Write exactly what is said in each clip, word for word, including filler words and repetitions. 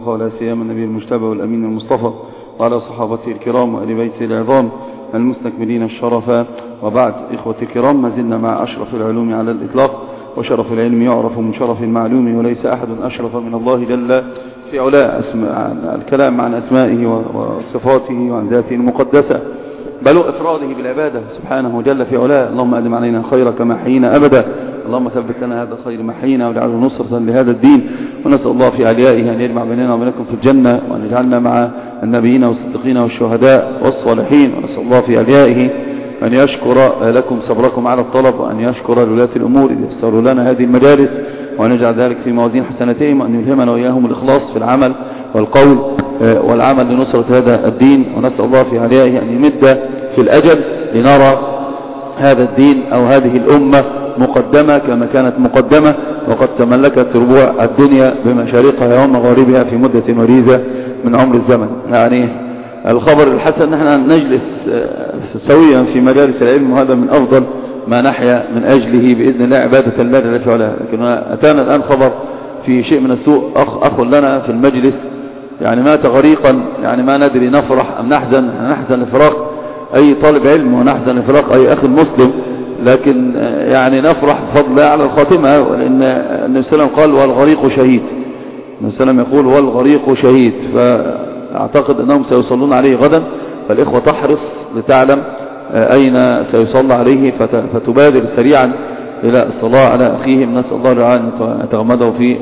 ولا سيما النبي المجتبى والأمين المصطفى وعلى صحابته الكرام وآل بيته العظام المستكملين الشرفاء. وبعد، إخوتي الكرام، ما زلنا مع أشرف العلوم على الإطلاق، وشرف العلم يعرف من شرف المعلوم، وليس أحد أشرف من الله جل في علاه. الكلام عن أسمائه وصفاته وعن ذاته المقدسة، بل إفراده بالعبادة سبحانه جل في علاه. اللهم أدم علينا خير كما حيينا أبدا، اللهم ثبت لنا هذا الخير ما حيينا واجعله نصرة لهذا الدين. ونسأل الله في عليائه أن يجمع بيننا وبينكم في الجنة، وأن يجعلنا مع النبيين والصديقين والشهداء والصالحين. ونسأل الله في عليائه أن يشكر لكم صبركم على الطلب، وأن يشكر لولاة الأمور إذ يسروا لنا هذه المجالس، وأن يجعل ذلك في موازين حسناتهم، وأن يلهمنا وإياهم الإخلاص في العمل والقول والعمل لنصرة هذا الدين. ونسأل الله في عليائه أن يمد في الأجل لنرى هذا الدين أو هذه الأمة مقدمة كما كانت مقدمة، وقد تملكت ربوع الدنيا بمشارقها ومغاربها في مدة وريزة من عمر الزمن. يعني الخبر الحسن نحن نجلس سويا في مجالس العلم، وهذا من أفضل ما نحيا من أجله بإذن الله عبادة الله جل في علاه. لكن أتانا الآن خبر في شيء من السوء. أخ, أخ لنا في المجلس يعني مات غريقا، يعني ما ندري نفرح أم نحزن. نحزن لفراق أي طالب علم، ونحزن لفراق أي أخ مسلم، لكن يعني نفرح بفضل الله على الخاتمة، لأن النبي صلى الله عليه وسلم قال والغريق شهيد. النبي صلى الله عليه وسلم يقول والغريق شهيد، فأعتقد أنهم سيصلون عليه غدا، فالإخوة تحرص لتعلم أين سيصلى عليه فتبادر سريعا إلى الصلاة على أخيهم. نسأل الله أن يتغمده في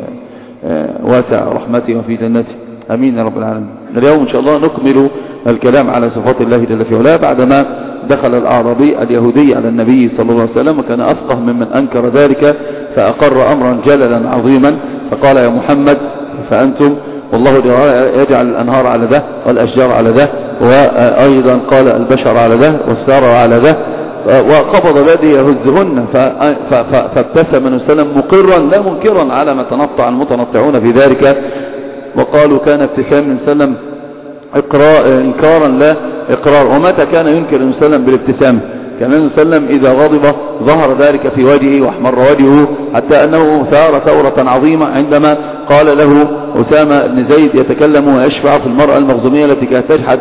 واسع رحمته وفي جنته، أمين يا رب العالمين. اليوم إن شاء الله نكمل الكلام على صفات الله جل في علاه، بعدما دخل الأعرابي اليهودي على النبي صلى الله عليه وسلم، وكان أفقه ممن أنكر ذلك، فأقر أمرا جللا عظيما، فقال يا محمد فأنتم والله يجعل الأنهار على ذا والأشجار على ذا، وأيضا قال البشر على ذا والثرى على ذا، وقبض بيده يهزهن، فابتسم النبي صلى الله عليه وسلم مقرا لا منكرا على ما تنطع المتنطعون في ذلك، وقالوا كان ابتسام النبي صلى الله عليه وسلم إقرار إنكارا لا إقرار. ومتى كان ينكر النبي صلى الله عليه وسلم بالابتسام؟ كان النبي صلى الله عليه وسلم إذا غضب ظهر ذلك في وجهه واحمر وجهه، حتى أنه ثار ثورة عظيمة عندما قال له أسامة بن زيد يتكلم ويشفع في المرأة المخزومية التي كانت تجحد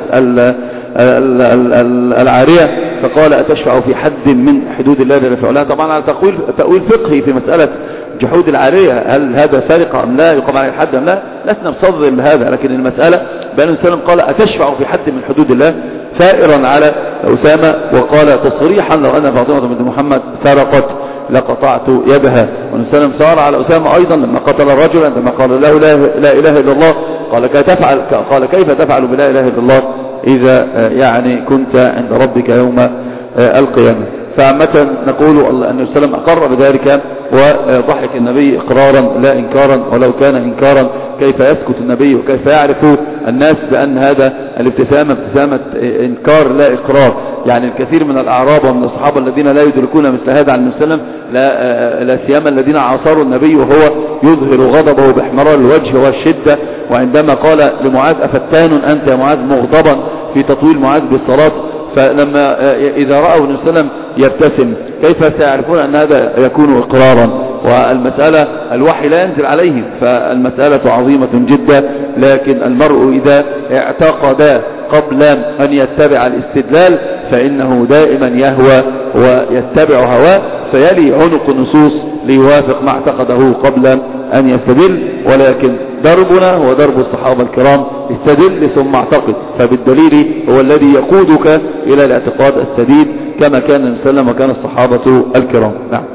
العارية، فقال أتشفع في حد من حدود الله جل في علاه؟ طبعا على تأويل فقهي في مسألة جحود العارية، هل هذا سرقة أم لا، يقام عليه الحد أم لا، لسنا بصدر لهذا، لكن المسألة بأن النبي صلى الله عليه وسلم قال أتشفع في حد من حدود الله، ثائرا على أسامة، وقال تصريحا لو أن فاطمة بنت محمد سرقت لقطعت يدها. والنبي صلى الله عليه وسلم صار على أسامة أيضا لما قتل الرجل، عندما قال له لا إله إلا الله، قال كيف تفعل قال كيف تفعل بلا إله إلا الله إذا يعني كنت عند ربك يوم القيامة. فعامة نقول أن النبي صلى الله عليه وسلم أقر بذلك، وضحك النبي إقرارا لا إنكارا، ولو كان إنكارا كيف يسكت النبي، وكيف يعرف الناس بأن هذا الابتسامة ابتسامة إنكار لا إقرار. يعني الكثير من الأعراب ومن الصحابة الذين لا يدركون مثل هذا عن النبي صلى الله عليه وسلم، لا, لا سيما الذين عاصروا النبي وهو يظهر غضبه باحمرار الوجه والشدة، وعندما قال لمعاذ أفتان أنت يا معاذ مغضبا في تطويل معاذ بالصلاة، فلما إذا رأوا النبي صلى الله عليه وسلم يبتسم كيف سيعرفون أن هذا يكون إقرارا؟ والمسألة الوحي لا ينزل عليهم، فالمسألة عظيمة جدا. لكن المرء إذا اعتقد قبل أن يتبع الاستدلال فإنه دائما يهوى ويتبع هواه، فيلي عنق النصوص ليوافق ما اعتقده قبل أن يستدل. ولكن دربنا هو درب الصحابة الكرام، استدل ثم اعتقد، فبالدليل هو الذي يقودك إلى الاعتقاد السديد كما كان النبي صلى الله عليه وسلم وكان الصحابة الكرام. نعم.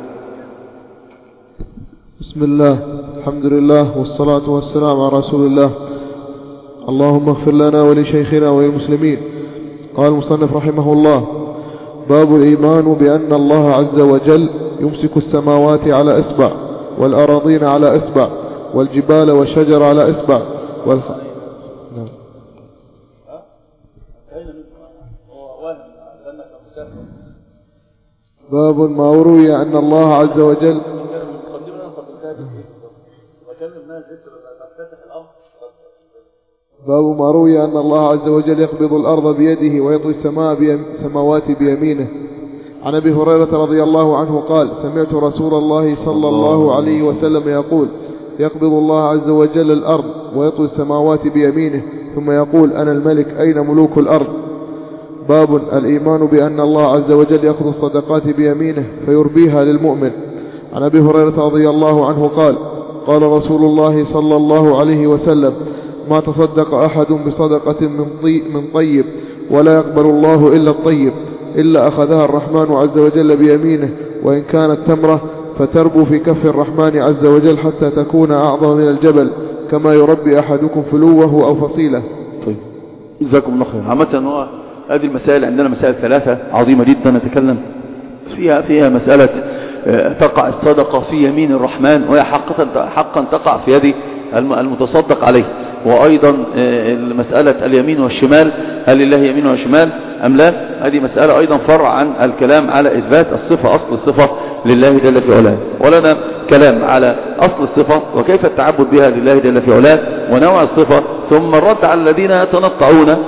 بسم الله، الحمد لله، والصلاة والسلام على رسول الله. اللهم اغفر لنا ولشيخنا وللمسلمين. قال المصنف رحمه الله: باب الإيمان بأن الله عز وجل يمسك السماوات على إصبع، والأراضين على إصبع، والجبال والشجر على إصبع والخ... نعم. باب ما روي أن الله عز وجل باب ما روي أن الله عز وجل يقبض الأرض بيده ويطوي السماوات بيمينه. عن أبي هريرة رضي الله عنه قال: سمعت رسول الله صلى الله عليه وسلم يقول: يقبض الله عز وجل الأرض ويطوي السماوات بيمينه ثم يقول أنا الملك أين ملوك الأرض. باب الإيمان بأن الله عز وجل يأخذ الصدقات بيمينه فيربيها للمؤمن. عن أبي هريرة رضي الله عنه قال قال رسول الله صلى الله عليه وسلم ما تصدق أحد بصدقة من, طي من طيب ولا يقبل الله إلا الطيب إلا أخذها الرحمن عز وجل بيمينه وإن كانت تمرة فتربو في كف الرحمن عز وجل حتى تكون أعظم من الجبل كما يربي أحدكم فلوه أو فصيله. طيب جزاكم الله خير. عامة هذه المسائل عندنا مسائل ثلاثة عظيمة جدا نتكلم فيها. فيها مسألة تقع الصدقة في يمين الرحمن وهي حقا, حقا تقع في يد المتصدق عليه. وأيضا مسألة اليمين والشمال هل لله يمين وشمال أم لا؟ هذه مسألة أيضا فرع عن الكلام على إثبات الصفة أصل الصفة لله جل في علاه. ولنا كلام على أصل الصفة وكيف التعبد بها لله جل في علاه ونوع الصفة، ثم الرد على الذين يتنطعون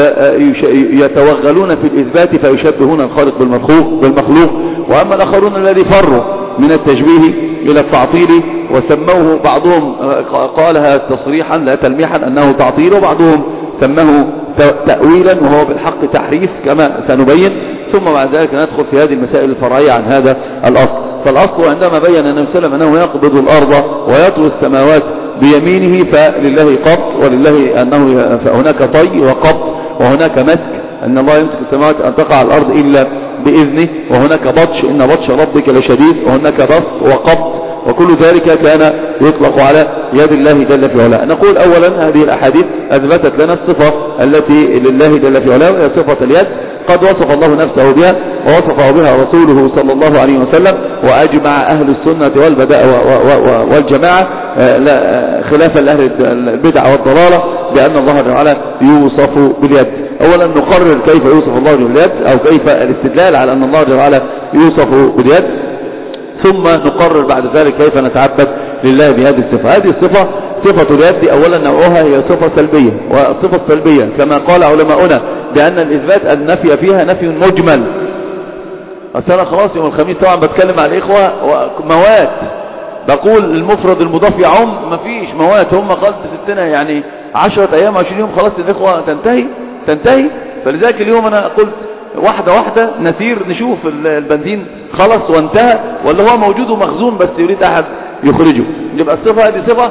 فيتوغلون في الإثبات فيشبهون الخالق بالمخلوق بالمخلوق وأما الآخرون الذي فروا من التشبيه إلى التعطيل وسموه بعضهم قالها تصريحا لا تلميحا أنه تعطيل وبعضهم سماه تأويلا وهو بالحق تحريف كما سنبين. ثم بعد ذلك ندخل في هذه المسائل الفرعية عن هذا الأصل. فالأصل عندما بين النبي صلى الله عليه وسلم أنه يقبض الأرض ويطوي السماوات بيمينه فلله قبض ولله أنه هناك طي وقبض وهناك مسك أن الله يمسك السماوات أن تقع على الأرض إلا بإذنه وهناك بطش إن بطش ربك لشديد وهناك بسط وقبض وكل ذلك كان يطلق على يد الله جل في علاه. نقول أولا هذه الأحاديث أثبتت لنا الصفة التي لله جل في علاه وهي صفة اليد قد وصف الله نفسه بها ووصفه بها رسوله صلى الله عليه وسلم وأجمع أهل السنة والبداء والجماعة خلافا لأهل البدع والضلالة بأن الله جل وعلا يوصف باليد. أولا نقرر كيف يوصف الله باليد أو كيف الاستدلال على أن الله جل وعلا يوصف باليد، ثم نقرر بعد ذلك كيف نتعبد لله بهذه الصفة. هذه الصفة صفة اليد أولا نوعها هي صفة سلبية، والصفة السلبية كما قال علماؤنا بأن الإثبات النفي فيها نفي مجمل. أنا خلاص يوم الخميس طبعا بتكلم على الإخوة موات بقول المفرد المضاف يعم مفيش موات هم خلاص ستنا يعني عشرة أيام عشرين يوم خلاص الإخوة تنتهي تنتهي فلذلك اليوم أنا قلت واحدة واحدة نسير نشوف البنزين خلص وانتهى ولا هو موجود ومخزون بس يريد أحد يخرجه. يبقى الصفة هذه صفة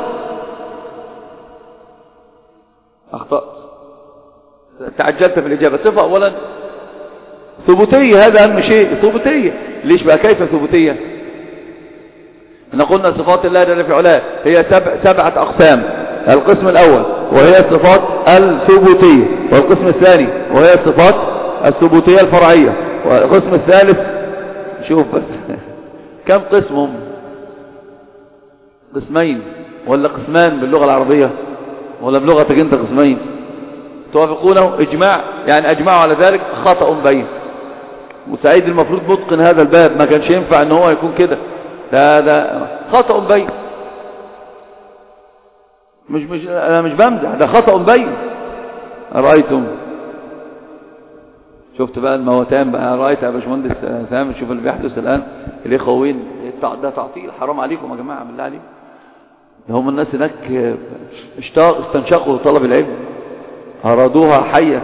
أخطأت تعجلت في الإجابة. صفة أولا ثبوتية، هذا أهم شيء ثبوتية. ليش بقى كيف ثبوتية؟ احنا قلنا صفات الله جل في علاه هي سبع سبعة أقسام. القسم الأول وهي الصفات الثبوتية، والقسم الثاني وهي الصفات الثبوتية الفرعية، والقسم الثالث شوف بس كم قسمهم؟ قسمين ولا قسمان باللغة العربية ولا بلغتك انت قسمين توافقونه اجماع يعني اجمعوا على ذلك خطأ بين. وسعيد المفروض متقن هذا الباب ما كانش ينفع ان هو يكون كده، ده ده خطأ بين مش مش انا مش بمزح ده خطأ بين. رأيتم شفت بقى الموتان بقى رأيت يا باشمهندس سامي شوف اللي بيحدث الآن الإخوين ده تعطيل حرام عليكم يا جماعة بالله عليكم. هم الناس هناك استنشقوا طلب العلم أرادوها حية.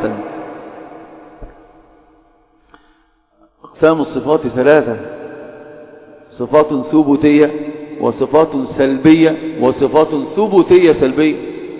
أقسام الصفات ثلاثة: صفات ثبوتية وصفات سلبية وصفات ثبوتية سلبية.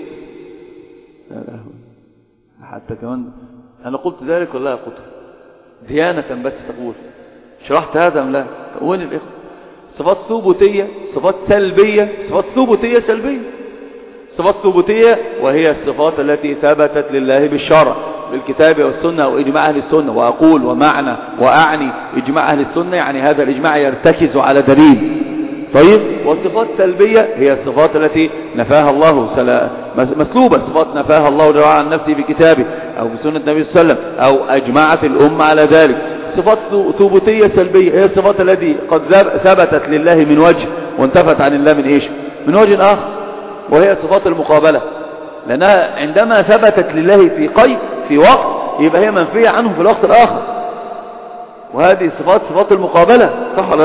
حتى كمان أنا قلت ذلك ولا قلت ديانة بس تقول شرحت هذا أم لا؟ وين الإخوة؟ صفات ثبوتية صفات سلبية صفات ثبوتية سلبية. صفات ثبوتية وهي الصفات التي ثبتت لله بالشرع بالكتاب والسنة وإجماع أهل السنة. وأقول ومعنى وأعني إجماع أهل السنة يعني هذا الإجماع يرتكز على دليل. طيب والصفات السلبية هي الصفات التي نفاها الله سلا... مسلوبة صفات نفاها الله جل وعلا عن نفسه في كتابه أو في سنة النبي صلى الله عليه وسلم أو أجمعت الأمة على ذلك. صفات ثبوتية سلبية هي الصفات التي قد ثبتت لله من وجه وانتفت عن الله من إيش من وجه آخر، وهي صفات المقابلة لأنها عندما ثبتت لله في قيد في وقت يبقى هي منفية عنه في الوقت الآخر. وهذه صفات صفات المقابلة صح ولا لا؟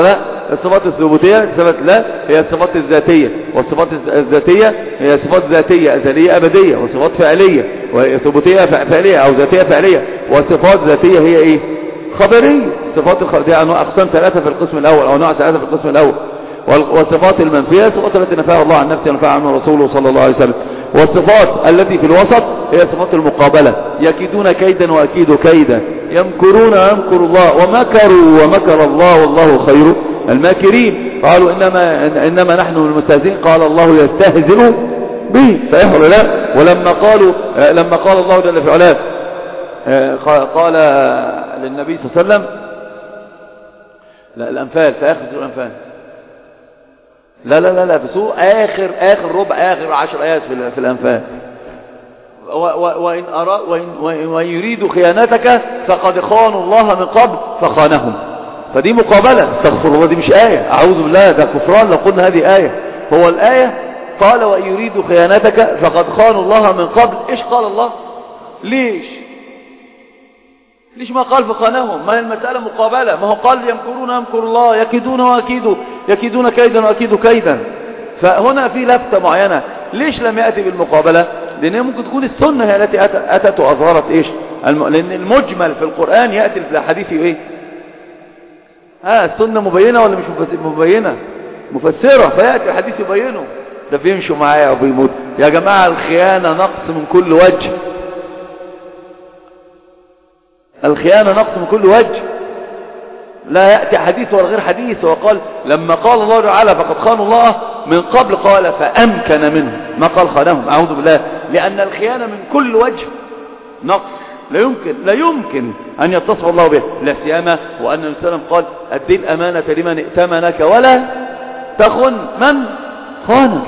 الصفات الثبوتية صفات الله هي الصفات الذاتية، والصفات الذاتية هي صفات ذاتية أزلية أبدية، وصفات فعلية وثبوتية فعلية أو ذاتية فعلية، وصفات ذاتية هي إيه؟ خبرية. صفات الخبرية أنواع أقسام ثلاثة في القسم الأول أو نوع ثلاثة في القسم الأول. والصفات المنفية الصفات التي نفاها الله عن نفسه ونفاها عنه رسوله صلى الله عليه وسلم. والصفات التي في الوسط هي صفات المقابلة، يكيدون كيدا وأكيد كيدا، يمكرون ويمكر الله ومكروا ومكر الله والله خير الماكرين. قالوا إنما, إنما نحن المستهزئين، قال الله يستهزئ به صحيح ولا لا؟ ولما قالوا لما قال الله جل في علاه قال للنبي صلى الله عليه وسلم لا الأنفال في آخر سورة الأنفال لا لا لا لا في سورة آخر آخر ربع آخر عشر آيات في, في الأنفال وإن, أرى وإن, وإن يريدوا خيانتك فقد خانوا الله من قبل فخانهم. فدي مقابلة، استغفر الله، دي مش آية، أعوذ بالله، ده كفران لو قلنا هذه آية. هو الآية قال وإن يريدوا خيانتك فقد خانوا الله من قبل. إيش قال الله؟ ليش ليش ما قال فخانهم؟ ما هي المسألة مقابلة، ما هو قال يمكرون يمكر الله، يكيدون وأكيدوا يكيدون كيدا وأكيدوا كيدا. فهنا في لفتة معينة. ليش لم يأتي بالمقابلة؟ لأن ممكن تكون السنة هي التي أتت وأظهرت إيش الم... لأن المجمل في القرآن يأتي في الحديث إيه؟ ها السنة مبينة ولا مش مبينة؟ مفسرة، فيأتي الحديث يبينه. ده بيمشوا معايا وبيموت يا جماعة. الخيانة نقص من كل وجه، الخيانة نقص من كل وجه، لا يأتي حديث ولا غير حديث. وقال لما قال الله تعالى فقد خانوا الله من قبل قال فأمكن منه، ما قال خانهم، أعوذ بالله، لأن الخيانة من كل وجه نقص لا يمكن لا يمكن أن يتصف الله به، لا سيما وأن النبي صلى الله عليه وسلم قال أدي الأمانة لمن ائتمنك ولا تخن من خانك.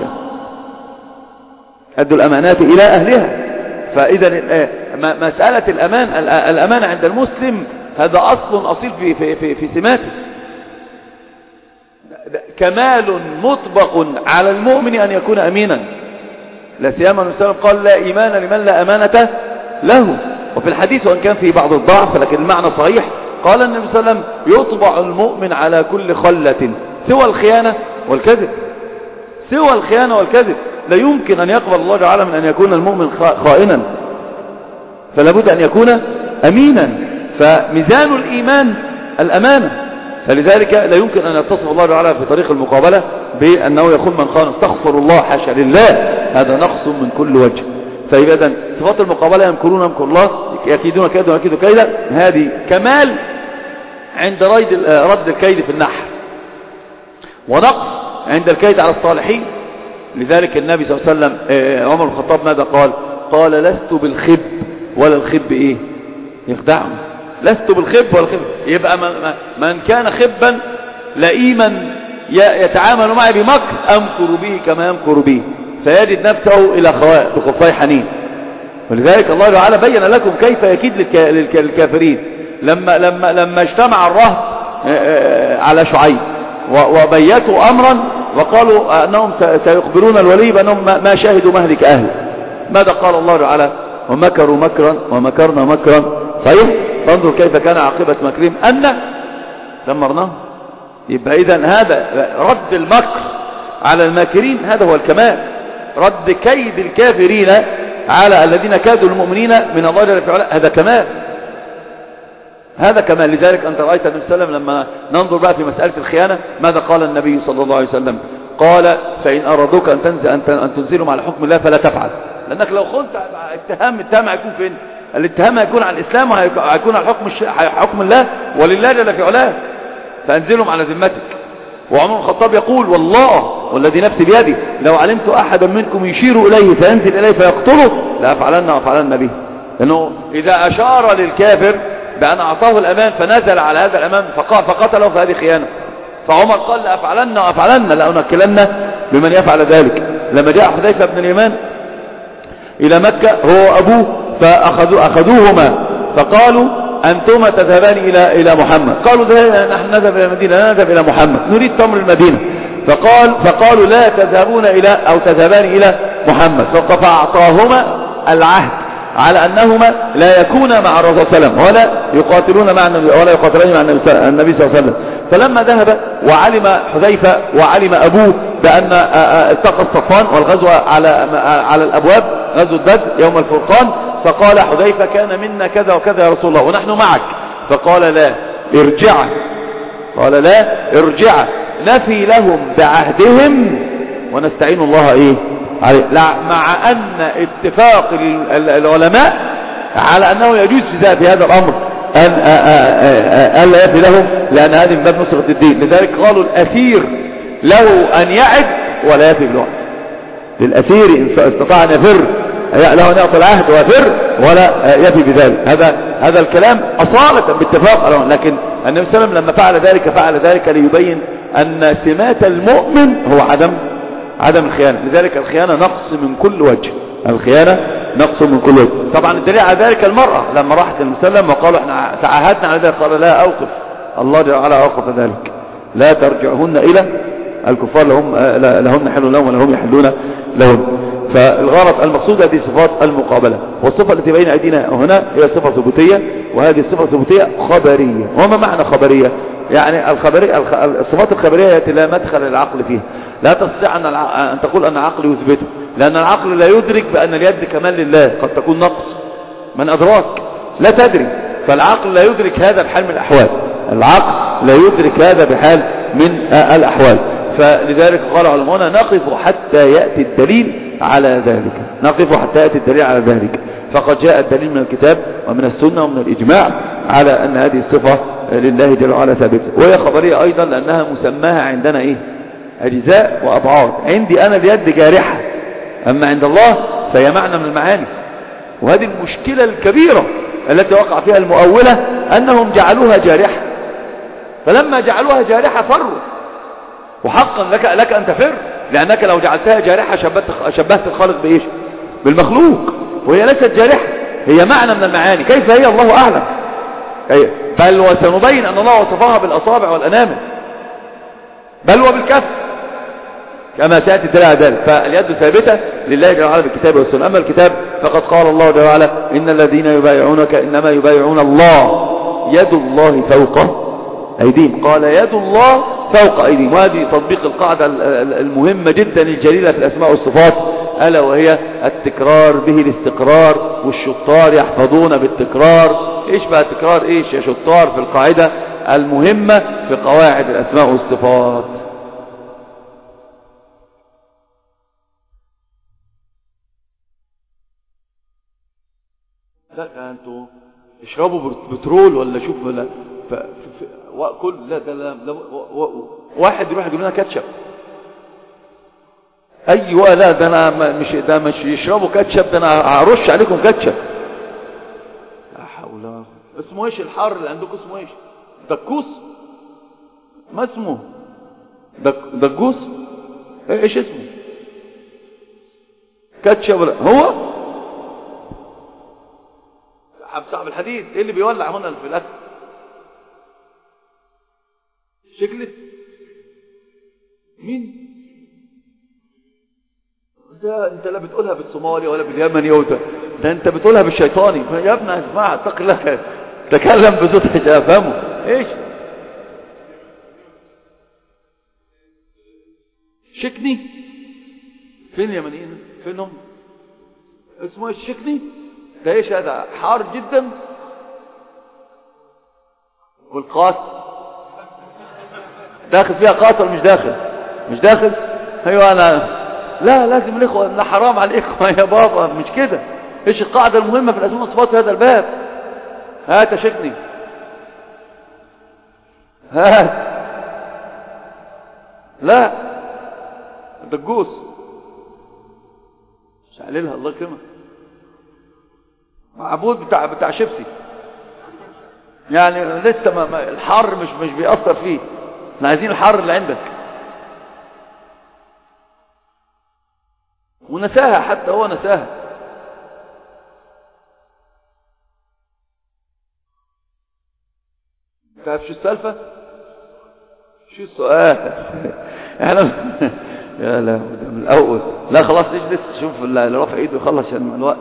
أدوا الأمانات إلى أهلها. فإذا مسألة الأمان الأمانة عند المسلم هذا أصل أصيل في في في, في سماته. كمال مطبق على المؤمن أن يكون أمينا، لا سيما النبي صلى الله عليه وسلم قال لا إيمان لمن لا أمانة له. وفي الحديث وإن كان فيه بعض الضعف لكن المعنى صحيح، قال النبي صلى الله عليه وسلم يطبع المؤمن على كل خلة سوى الخيانة والكذب، سوى الخيانة والكذب. لا يمكن أن يقبل الله تعالى من أن يكون المؤمن خائنا، فلا بد أن يكون أمينا. فميزان الإيمان الأمانة، فلذلك لا يمكن أن يتصف الله تعالى في طريق المقابلة بأنه يخون من خان، استغفر الله حاشا لله، هذا نقص من كل وجه. فإذا صفات المقابلة يمكرون يمكر الله، يكيدون كيدا ويكيدوا كيدا، هذه كمال عند رد الكيد في النحر، ونقص عند الكيد على الصالحين. لذلك النبي صلى الله عليه وسلم عمر بن الخطاب ماذا قال؟ قال لست بالخب ولا الخب ايه يخدعني، لست بالخب ولا الخب. يبقى من كان خبا لئيما يتعامل معي بمكر أمكر به كما يمكر به، فيجد نفسه إلى خواء بخفاي حنين. ولذلك الله تعالى بين لكم كيف يكيد للكافرين لما لما لما اجتمع الرهط على شعيب وبيتوا أمرا وقالوا أنهم سيخبرون الولي بأنهم ما شاهدوا مهلك أهل. ماذا قال الله تعالى؟ ومكروا مكرا ومكرنا مكرا. صحيح؟ فانظر كيف كان عاقبة مكرهم أن دمرناه. يبقى إذن هذا رد المكر على الماكرين، هذا هو الكمال، رد كيد الكافرين على الذين كادوا المؤمنين من الله جل في علاه، هذا كمال، هذا كمال. لذلك أنت رأيت النبي صلى الله عليه وسلم لما ننظر بقى في مسألة الخيانة ماذا قال النبي صلى الله عليه وسلم؟ قال فإن أرادوك أن تنزل أن تنزلهم على حكم الله فلا تفعل، لأنك لو خنت اتهام الاتهام هيكون فين؟ الاتهام هيكون على الإسلام وهيكون على حكم حكم الله ولله جل في علاه، فأنزلهم على ذمتك. وعمر بن الخطاب يقول والله والذي نفسي بيدي لو علمت أحدا منكم يشير إليه فينزل إليه فيقتله لأفعلن وأفعلن به، لأنه إذا أشار للكافر بأن أعطاه الأمان فنزل على هذا الأمان فقتله فهذه خيانة. فعمر قال لأفعلن وأفعلن لأنكلن بمن يفعل ذلك. لما جاء حذيفة بن اليمان إلى مكة هو وأبوه فأخذوا أخذوهما فقالوا أنتما تذهبان إلى إلى محمد، قالوا نحن نذهب إلى المدينة، لا نذهب إلى محمد نريد تمر المدينة. فقال فقالوا لا تذهبون إلى أو تذهبان إلى محمد، فأعطاهما العهد على أنهما لا يكونا مع الرسول صلى الله عليه وسلم ولا يقاتلون مع النبي ولا يقاتلون مع النبي صلى الله عليه وسلم. فلما ذهب وعلم حذيفة وعلم أبوه بأن التقى الصفان والغزوة على على الأبواب، غزوة بدر يوم الفرقان، فقال حذيفة كان منا كذا وكذا يا رسول الله ونحن معك، فقال لا ارجع، قال لا ارجع نفي لهم بعهدهم ونستعين الله ايه عليه، مع ان اتفاق العلماء على انه يجوز في هذا الامر ان الا يفي لهم، لان هذه من باب نصرة الدين. لذلك قالوا الاسير له ان يعد ولا يفي بالوعد، للاسير ان استطاع ان يفر له ان يعطي العهد ويفر ولا يفي بذلك. هذا هذا الكلام اصالة باتفاق، لكن النبي صلى الله عليه وسلم لما فعل ذلك فعل ذلك ليبين ان سمات المؤمن هو عدم عدم الخيانة. لذلك الخيانة نقص من كل وجه، الخيانة نقص من كل وجه. طبعا الدليل على ذلك المرأة لما راحت للنبي صلى الله عليه وسلم وقالوا احنا تعاهدنا على ذلك، قال لا اوقف، الله جل وعلا اوقف ذلك، لا ترجعهن الى الكفار لهم لهم حل لهم ولهم يحلون لهم. فالغرض المقصود هذه صفات المقابلة، والصفة التي بين أيدينا هنا هي صفة ثبوتية، وهذه الصفة الثبوتية خبرية. وما معنى خبرية؟ يعني الخبرية الصفات الخبرية التي لا مدخل للعقل فيها، لا تستطيع أن, أن تقول أن العقل يثبته، لأن العقل لا يدرك بأن اليد كمال لله، قد تكون نقص من أدراك لا تدري، فالعقل لا يدرك هذا بحال من الأحوال، العقل لا يدرك هذا بحال من الأحوال. فلذلك قال علماؤنا نقف حتى يأتي الدليل على ذلك، نقف حتى يأتي الدليل على ذلك. فقد جاء الدليل من الكتاب ومن السنة ومن الإجماع على أن هذه الصفة لله جل وعلا ثابتة، وهي خبرية أيضا لأنها مسماها عندنا إيه؟ أجزاء وأبعاد. عندي أنا اليد جارحة، أما عند الله فهي معنى من المعاني. وهذه المشكلة الكبيرة التي وقع فيها المؤولة أنهم جعلوها جارحة، فلما جعلوها جارحة فروا، وحقا لك, لك أن تفر، لأنك لو جعلتها جارحة شبهت, شبهت الخالق بإيش؟ بالمخلوق، وهي ليست جارحة، هي معنى من المعاني. كيف هي الله أعلم، بل وسنبين أن الله وصفها بالأصابع والأنامل بل وبالكف كما سيأتي الدليل على ذلك. فاليد ثابتة لله جل وعلا بالكتاب والسنة. أما الكتاب فقد قال الله جل وعلا إن الذين يبايعونك إنما يبايعون الله يد الله فوق أيديهم، قال يد الله فوق أيديهم. وهذه تطبيق القاعدة المهمة جدا الجليلة في الأسماء والصفات، ألا وهي التكرار به الاستقرار، والشطار يحفظون بالتكرار. إيش بقى التكرار إيش يا شطار في القاعدة المهمة في قواعد الأسماء والصفات؟ لا أنتوا اشربوا بترول ولا شوف ولا ف... ف... وكل لا ده لا... لا... و... و... واحد يروح يجيب لنا كاتشب. ايوه لا ده انا مش ده مش يشربوا كاتشب، ده انا هرش عليكم كاتشب. لا حول. اسمه ايش الحار اللي عندكم؟ اسمه ايش؟ دكوس؟ ما اسمه دك... دكوس؟ ايش اسمه؟ كاتشب هو صاحب الحديد. ايه اللي بيولع هنا في الاكل؟ شكلت مين ده؟ انت لا بتقولها بالصومالي ولا باليمني وده. ده انت بتقولها بالشيطاني يا ابني. اسمع اتق الله، تكلم بصوت افهمه. ايش شكني؟ فين اليمنيين؟ فينهم؟ اسمه ايش شكني ده؟ ايش هذا؟ حار جدا. والقاس داخل فيها قاس ولا مش داخل؟ مش داخل. ايوه انا لا لازم الاخوه، لا حرام على الاخوه يا بابا، مش كده. ايش القاعده المهمه في الاسماء والصفات في هذا الباب؟ هات شكني، هات. لا دجوس مش عليلها الله يكرمك، معبود بتاع بتاع شيبسي يعني لسه ما ما الحر مش مش بيأثر فيه. احنا عايزين الحر اللي عندك. ونساها حتى هو نساها. تعرف شو السالفة؟ شو السؤال؟ يعني يا لا من الأول. لا خلاص اجلس شوف اللي رافع ايده يخلص عشان الوقت.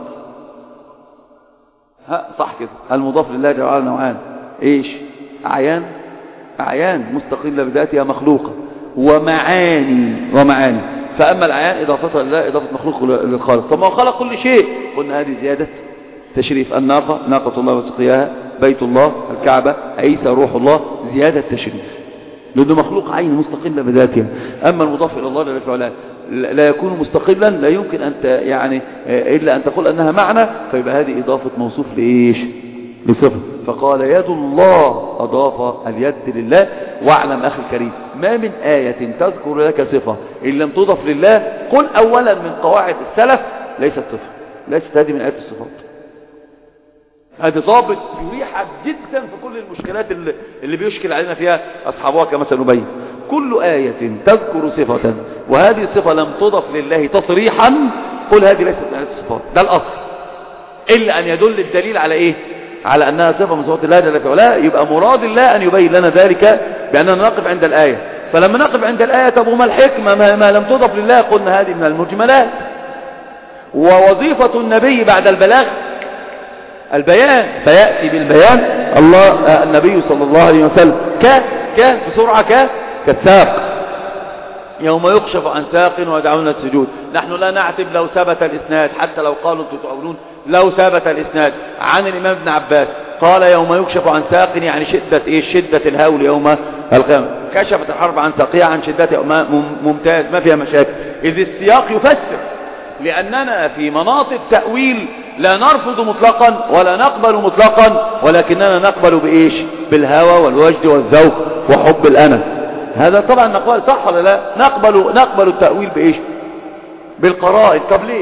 ها صح كده. المضاف لله جل وعلا نوعان. ايش؟ اعيان أعيان مستقلة بذاتها مخلوقة، ومعاني ومعاني. فأما الأعيان إضافتها لله إضافة مخلوق للخالق. طب ما هو خلق كل شيء، قلنا هذه زيادة تشريف. الناقة ناقة الله وسقياها، بيت الله، الكعبة، عيسى روح الله، زيادة تشريف، لأنه مخلوق عين مستقلة بذاتها. أما المضاف إلى الله جل وعلا لا يكون مستقلا، لا يمكن أن يعني إلا أن تقول أنها معنى، فيبقى هذه إضافة موصوف لإيش؟ لصفة. فقال يد الله، أضاف اليد لله. واعلم أخي الكريم ما من آية تذكر لك صفة إن لم تضف لله قل أولا من قواعد السلف ليست صفة، ليست هذه من آيات الصفات. هذا ضابط يريحك جدا في كل المشكلات اللي, اللي بيشكل علينا فيها أصحابها كما سنبين. كل آية تذكر صفة وهذه الصفة لم تضف لله تصريحا قل هذه ليست من آيات الصفات، ده الأصل. إلا أن يدل الدليل على إيه؟ على أنها صفة من صفات الله جل وعلا، يبقى مراد الله أن يبين لنا ذلك بأننا نقف عند الآية. فلما نقف عند الآية طب وما الحكمة ما, ما لم تضف لله؟ قلنا هذه من المجملات. ووظيفة النبي بعد البلاغ البيان، فيأتي بالبيان الله النبي صلى الله عليه وسلم ك ك بسرعة ك كالساق يوم يكشف عن ساق ويدعون السجود. نحن لا نعتب لو ثبت الإسناد، حتى لو قالوا انتم تقولون لو ثبت الإسناد عن الإمام ابن عباس قال يوم يكشف عن ساق، يعني شدة إيه؟ شدة الهول يوم القيامة. كشفت الحرب عن ساقية عن شدة، ممتاز ما فيها مشاكل. إذ السياق يفسر، لأننا في مناطق تأويل لا نرفض مطلقا ولا نقبل مطلقا، ولكننا نقبل بإيش؟ بالهوى والوجد والذوق وحب الأنا. هذا طبعا نقبل، صح ولا لا؟ نقبل نقبل التأويل بإيش؟ بالقرائن. طب ليش؟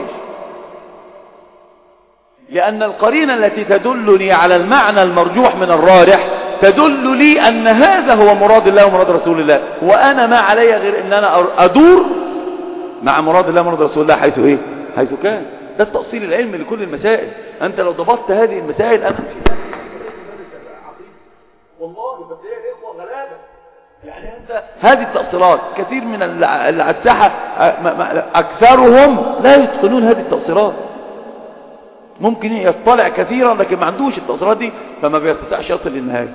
لأن القرينة التي تدلني على المعنى المرجوح من الراجح تدل لي أن هذا هو مراد الله ومراد رسول الله، وأنا ما علي غير أن أنا أدور مع مراد الله ومراد رسول الله حيث إيه؟ حيث كان. ده التأصيل العلمي لكل المسائل. أنت لو ضبطت هذه المسائل أنا والله بس هي إخوة غلابة. يعني أنت هذه التأصيلات كثير من اللي على الساحة أكثرهم لا يتقنون هذه التأصيلات. ممكن يطلع كثيرا لكن ما عندوش التأصيلات دي، فما بيستطيعش يصل للنهاية.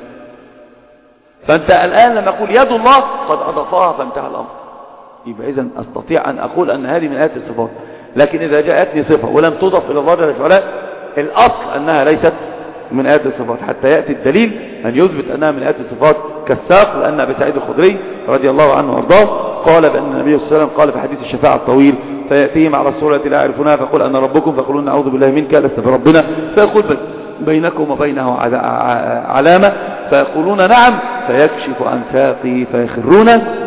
فأنت الآن لما أقول يد الله قد أضافها فانتهى الأمر، يبقى إذن أستطيع أن أقول أن هذه من آيات الصفات. لكن إذا جاءتني صفة ولم تضف إلى الله جل وعلا الأصل أنها ليست من آيات الصفات، حتى يأتي الدليل أن يثبت أنها من آيات الصفات كالساق. لأن أبي سعيد الخدري رضي الله عنه وارضاه قال بأن النبي صلى الله عليه وسلم قال في حديث الشفاعة الطويل فيأتيهم على الصورة التي لا يعرفونها فقل أنا ربكم فيقولون نعوذ بالله منك لست بربنا، فيقول بينكم وبينه علامة فيقولون نعم، فيكشف عن ساقي فيخرون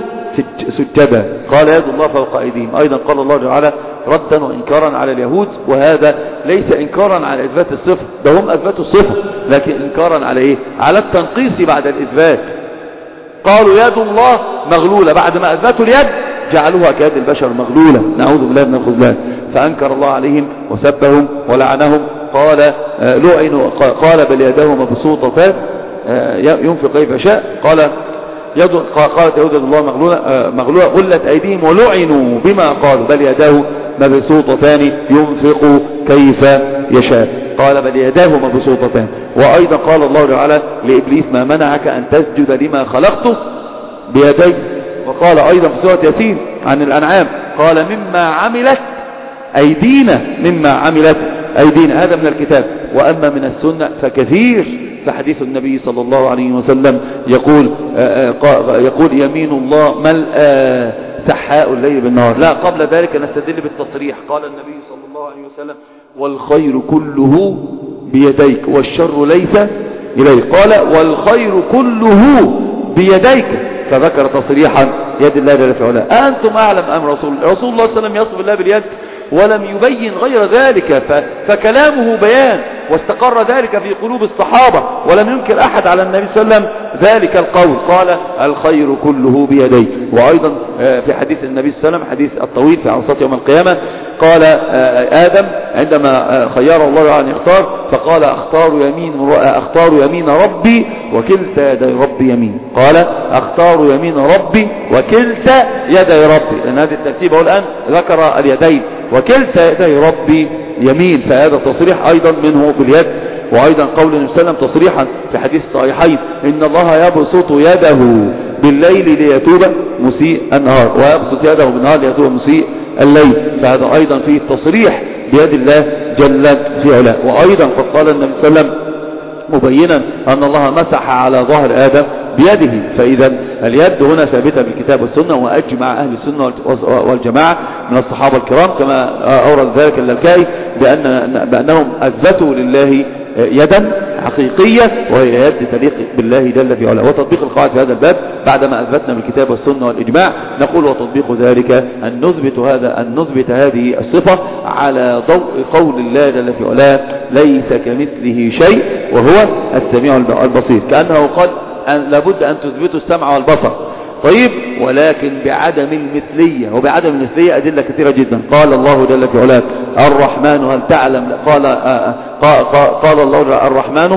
سجدا. قال يد الله فوق أيديهم. أيضا قال الله تعالى ردا وإنكارا على اليهود، وهذا ليس إنكارا على إثبات الصفة، ده هم أثبتوا الصفة، لكن إنكارا على إيه؟ على التنقيص بعد الإثبات. قالوا يد الله مغلولة، بعد ما أثبتوا اليد جعلوها كيد البشر مغلولة، نعوذ بالله من الخذلان. فأنكر الله عليهم وسبهم ولعنهم. قال لعنوا، قال بل يداه مبسوطتان ينفق كيف شاء. قال يد قالت يد الله مغلولة مغلولة غلت أيديهم ولعنوا بما قالوا بل يداه مبسوطتان ينفق كيف يشاء. قال بل يداه مبسوطتان. وأيضا قال الله تعالى لإبليس ما منعك أن تسجد لما خلقته بيدي. وقال أيضا في سورة ياسين عن الأنعام قال مما عملت أيدينا، مما عملت أيدينا، هذا من الكتاب. وأما من السنة فكثير، فحديث النبي صلى الله عليه وسلم يقول يقول يمين الله ملأ سحاء الليل بالنهار. لا، قبل ذلك نستدل بالتصريح. قال النبي صلى الله عليه وسلم والخير كله بيديك والشر ليس إليك. قال والخير كله بيديك، فذكر تصريحا يد الله جل وعلا. أنتم أعلم أم رسول رسول الله صلى الله عليه وسلم يصف الله باليد ولم يبين غير ذلك، فكلامه بيان، واستقر ذلك في قلوب الصحابة، ولم ينكر أحد على النبي صلى الله عليه وسلم ذلك القول. قال الخير كله بيديه. وأيضا في حديث النبي صلى الله عليه وسلم حديث الطويل في عرصات يوم القيامة قال آدم عندما خيره الله أن يختار فقال أختار يمين أختار يمين ربي وكلتا يدي ربي يمين. قال أختار يمين ربي وكلتا يدي ربي، لأن هذه الترتيب الآن ذكر اليدين وكلتا يدي ربي يمين، فهذا تصريح أيضا منه باليد. وأيضا قول النبي صلى الله عليه وسلم تصريحا في حديث الصحيحين إن الله يبسط يده بالليل ليتوب مسيء النهار ويبسط يده بالنهار ليتوب مسيء الليل، فهذا أيضا فيه التصريح بيد الله جل في علاه. وأيضا قد قال النبي صلى الله عليه وسلم مبينا أن الله مسح على ظهر آدم بيده، فإذا اليد هنا ثابتة بالكتاب والسنة، وأجمع أهل السنة والجماعة من الصحابة الكرام كما أورد ذلك اللالكائي بأن بأنهم أثبتوا لله يدا حقيقية وهي يد تليق بالله جل في علاه. وتطبيق القواعد في هذا الباب بعدما أثبتنا بالكتاب والسنة والإجماع نقول وتطبيق ذلك أن نثبت هذا أن نثبت هذه الصفة على ضوء قول الله جل في علاه ليس كمثله شيء وهو السميع البصير، كأنه قال أن لابد أن تثبتوا السمع والبصر. طيب ولكن بعدم المثلية، وبعدم المثلية أدلة كثيرة جدا. قال الله جل في علاه الرحمن هل تعلم قال آآ قال, قال الله الرحمن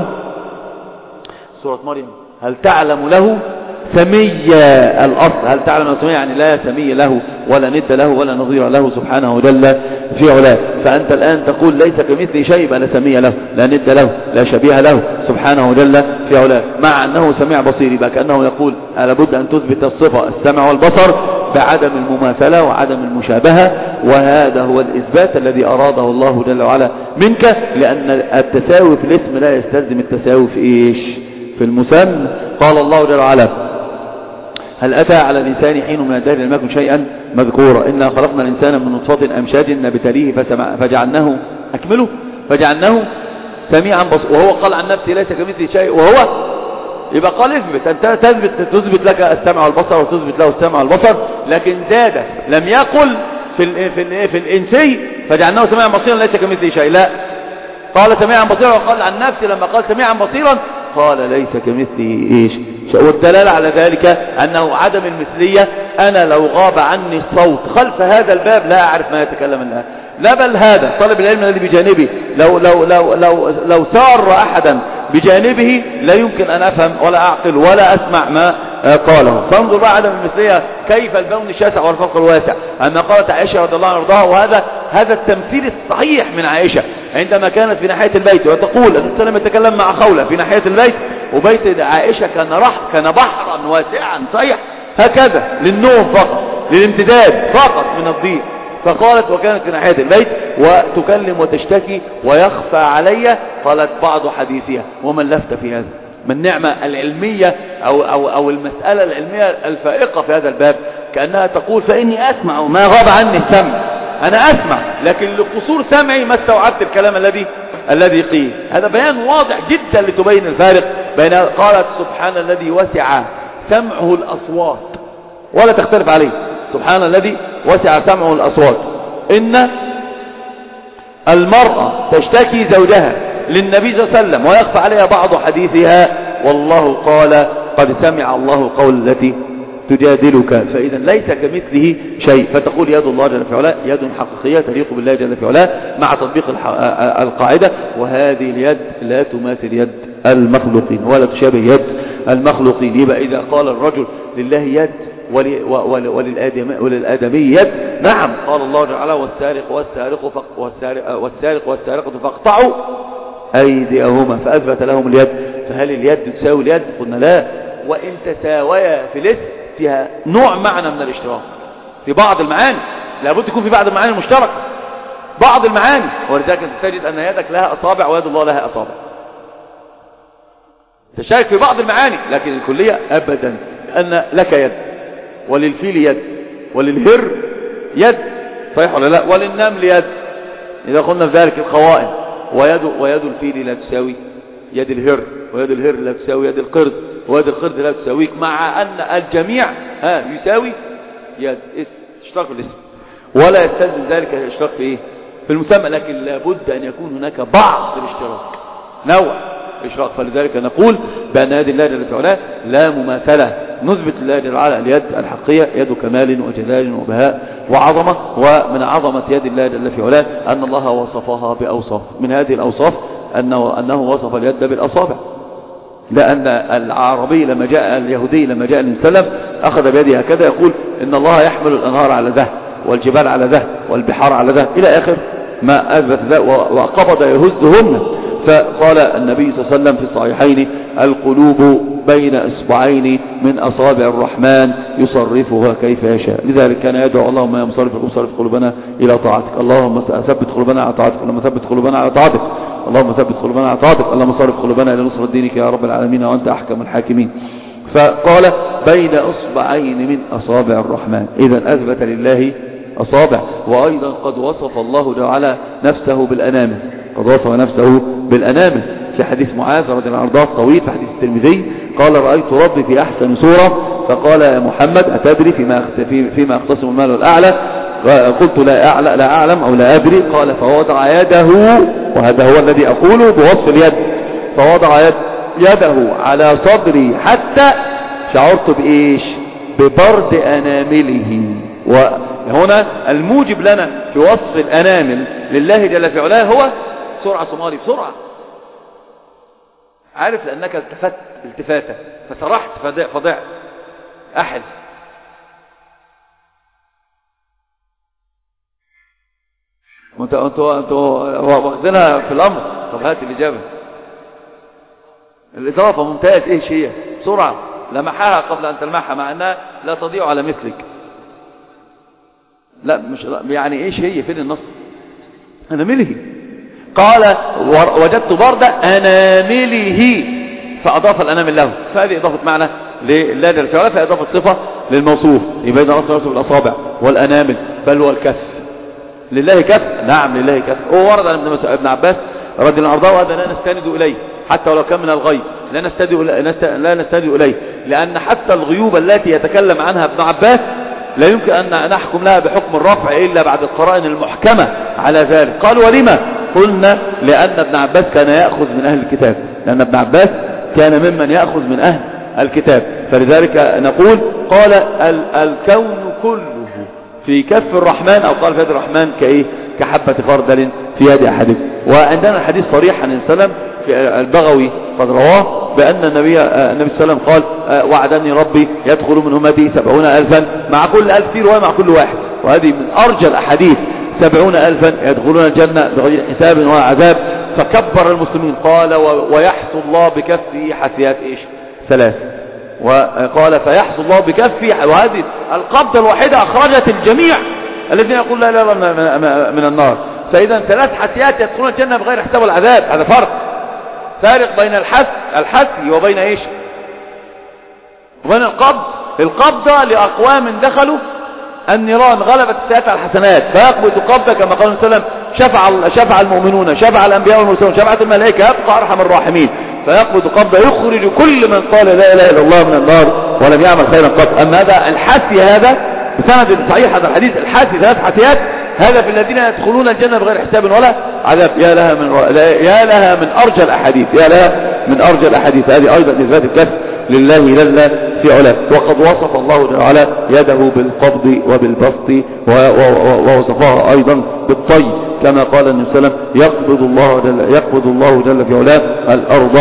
سورة مريم هل تعلم له سميا، الأصل هل تعلم له سميا يعني لا سمي له ولا ند له ولا نظير له سبحانه جل في علاه. فأنت الآن تقول ليس كمثله شيء لا سمي له لا ند له لا شبيه له سبحانه جل في علاه، مع أنه سميع بصير. يبقى كأنه يقول لابد أن تثبت الصفة السمع والبصر بعدم المماثلة وعدم المشابهة، وهذا هو الإثبات الذي أراده الله جل وعلا منك، لأن التساوي في الاسم لا يستلزم التساوي في إيش؟ في المسمى. قال الله جل وعلا هل أتى على الإنسان حين من الدهر لم يكن شيئا مذكورا إنا خلقنا الإنسان من نطفة أمشاج نبتليه فجعلناه أكمله فجعلناه سميعا بصيرا، وهو قال عن نفسه ليس كمثله شيء وهو، يبقى قال اثبت أنت تثبت تثبت لك السمع والبصر وتثبت له السمع والبصر، لكن زاد لم يقل في ال في ال في الإنسي فجعلناه سميعا بصيرا ليس كمثله شيء، لا قال سميعا بصيرا، وقال عن نفسه لما قال سميعا بصيرا قال ليس كمثله ايش. والدلالة على ذلك أنه عدم المثلية. أنا لو غاب عني الصوت خلف هذا الباب لا أعرف ما يتكلم الآن، لا بل هذا طالب العلم الذي بجانبي لو لو لو لو لو سار أحدا بجانبه لا يمكن أن أفهم ولا أعقل ولا أسمع ما قاله. فانظر بقى عدم المثلية كيف البون الشاسع والفرق الواسع. أما قالت عائشة رضي الله عنها وارضاها، وهذا هذا التمثيل الصحيح من عائشة عندما كانت في ناحية البيت وتقول أن السلام يتكلم مع خولة في ناحية البيت، وبيت عائشة كان رح كان بحرا واسعا صحيح هكذا للنوم فقط للامتداد فقط من الضيق، فقالت وكانت في ناحية البيت وتكلم وتشتكي ويخفى علي، قالت بعض حديثها ومن لفت في هذا من النعمة العلمية أو, أو, أو المسألة العلمية الفائقة في هذا الباب، كأنها تقول فإني أسمع ما غاب عني السمع، أنا أسمع لكن لقصور سمعي ما استوعبت الكلام الذي الذي قيل. هذا بيان واضح جدا لتبين الفارق بين قالت سبحان الذي وسع سمعه الأصوات ولا تختلف عليه، سبحان الذي وسع سمعه الأصوات. إن المرأة تشتكي زوجها للنبي صلى الله عليه وسلم ويخفى عليها بعض حديثها، والله قال قد سمع الله قول التي تجادلك، فإذا ليس كمثله شيء. فتقول يد الله جل في علاه يد حقيقية تليق بالله جل في علاه مع تطبيق القاعدة، وهذه اليد لا تماثل يد المخلوقين ولا تشابه يد المخلوقين. يبقى إذا قال الرجل لله يد وللآدمي يد، نعم قال الله تعالى والسارق والسارق والسارق والسارق والسارقة فاقطعوا أيديهما فأثبت لهم اليد. فهل اليد تساوي اليد؟ قلنا لا، وإن تساويا في الاسم فيها نوع معنى من الاشتراك في بعض المعاني، لابد يكون في بعض المعاني المشتركة بعض المعاني، ولذلك تجد أن يدك لها أصابع ويد الله لها أصابع، تشارك في بعض المعاني، لكن الكلية أبدا أن لك يد وللفيل يد وللهر يد، صحيح ولا لا؟ وللنمل يد إذا قلنا في ذلك القوائم، ويد, ويد الفيل لا تساوي يد الهر، ويد الهر لا تساوي يد القرد، ويد القرد لا تساويك، مع أن الجميع ها يساوي يد اشتراك في الاسم، ولا يستلزم ذلك الاشتراك في ايه؟ في المسمى، لكن لابد أن يكون هناك بعض الاشتراك نوع اشراق. فلذلك نقول بأن يد الله جل وعلا لا مماثلة، نثبت لله جل وعلا اليد الحقيقية يد كمال وجلال وبهاء وعظمة. ومن عظمة يد الله جل وعلا أن الله وصفها بأوصاف، من هذه الأوصاف أنه, أنه وصف اليد بالأصابع، لأن العربي لما جاء اليهودي لما جاء النبي صلى الله عليه وسلم أخذ بيده هكذا يقول إن الله يحمل الأنهار على ذه والجبال على ذه والبحار على ذه إلى آخر ما أثبت ذلك، وقبض يهزهن. فقال النبي صلى الله عليه وسلم في الصحيحين القلوب بين إصبعين من أصابع الرحمن يصرفها كيف يشاء. لذلك كان يدعو اللهم يا مصرف القلوب صرف قلوبنا إلى طاعتك، اللهم ثبت قلوبنا على طاعتك، اللهم ثبت قلوبنا على طاعتك، اللهم ثبت قلوبنا على طاعتك، اللهم صرف قلوبنا إلى نصرة دينك يا رب العالمين وأنت أحكم الحاكمين. فقال بين أصبعين من أصابع الرحمن، إذا أثبت لله أصابع. وأيضا قد وصف الله تعالى نفسه بالأنامل، قد وصف نفسه بالأنامل في حديث معاذ رضي الله عنه الطويل في حديث الترمذي قال رأيت ربي في أحسن صورة فقال يا محمد أتدري فيما فيما أختصم المال الأعلى؟ قلت لا أعلم, لا أعلم أو لا أدري. قال فوضع يده، وهذا هو الذي أقوله بوصف اليد، فوضع يد يده على صدري حتى شعرت بإيش؟ ببرد أنامله. وهنا الموجب لنا في وصف الأنامل لله جل في علاه هو سرعة صمالي، بسرعة، عارف لأنك التفت التفاتة فسرحت فضعت أحد. انتوا انتوا انتوا واخدينها في الأمر. طب هات الإجابة. الإضافة ممتاز. إيش هي؟ سرعة، لمحها قبل أن تلمحها مع أنها لا تضيع على مثلك. لا مش يعني إيش هي؟ فين النص؟ أنامله. قال وجدت برد أنامله فأضاف الأنامل له، فهذه إضافة معنى لله جل في علاه، فإضافة صفة للموصوف. يبقى إذا نصف نفسه بالأصابع والأنامل، بل هو الكف. لله كف؟ نعم لله كف. وورد عن ابن عباس رضي الله عنه وهذا لا نستند إليه حتى ولو كان من الغيب، لا نستند لا نستند إليه، لأن حتى الغيوب التي يتكلم عنها ابن عباس لا يمكن أن نحكم لها بحكم الرفع إلا بعد القرائن المحكمة على ذلك. قالوا ولما؟ قلنا لأن ابن عباس كان يأخذ من أهل الكتاب، لأن ابن عباس كان ممن يأخذ من أهل الكتاب، فلذلك نقول قال الكون كله في كف الرحمن، أو قال في يد الرحمن كإيه؟ كحبة خردل في يد أحدكم. وعندنا الحديث صريح عن السلام في البغوي قد رواه بأن النبي النبي صلى الله عليه وسلم قال وعدني ربي يدخل من أمتي سبعون ألفا مع كل ألف في رواية مع كل واحد، وهذه من أرجى الأحاديث، سبعون ألفا يدخلون الجنة بغير حساب ولا عذاب. فكبر المسلمين قال ويحصل الله بكفه حسيات إيش؟ ثلاث. وقال فيحصل الله بكفه، وهذه القبضة الواحدة أخرجت الجميع الذين يقول لا لا من النار. فإذا ثلاث حسيات يدخلون الجنة بغير حساب العذاب. هذا فرق فارق بين الحث الحثي وبين ايش؟ وبين القبض. القبضة لأقوام دخلوا النيران غلبت السيئات على الحسنات فيقبض قبضة كما قال النبي صلى الله عليه وسلم شفع شفع المؤمنون، شفع الأنبياء والمرسلون، شفعت الملائكة، يبقى أرحم الراحمين. فيقبض قبضة يخرج كل من قال لا إله إلا الله من النار ولم يعمل خيرا قط. أما هذا الحثي هذا بسند صحيح هذا الحديث الحثي ثلاث حثيات، هذا في الذين يدخلون الجنة بغير حساب ولا عذاب. يا لها من يا لها من أرجى الأحاديث، يا لها من أرجى الأحاديث. هذه أيضا إثبات الكف لله جل في علاه. وقد وصف الله تعالى يده بالقبض وبالبسط ووصفها أيضا بالطي كما قال النبي صلى الله عليه وسلم يقبض الله جل يقبض الله جل في علاه الأرض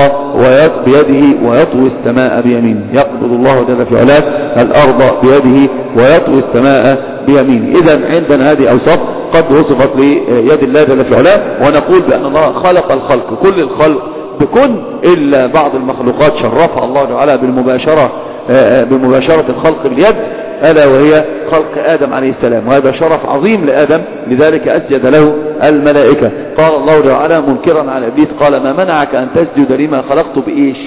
بيده ويطوي السماء بيمينه. يقبض الله جل في علاه الأرض بيده ويطوي السماء بيمينه. إذا عندنا هذه أوصاف قد وصفت ليد الله جل في علاه، ونقول بأن الله خلق الخلق كل الخلق بكن إلا بعض المخلوقات شرفها الله تعالى بالمباشرة بمباشرة الخلق باليد، ألا وهي خلق آدم عليه السلام، وهذا شرف عظيم لآدم لذلك أسجد له الملائكة. قال الله تعالى منكرا على إبليس قال ما منعك أن تسجد لما خلقت بإيش؟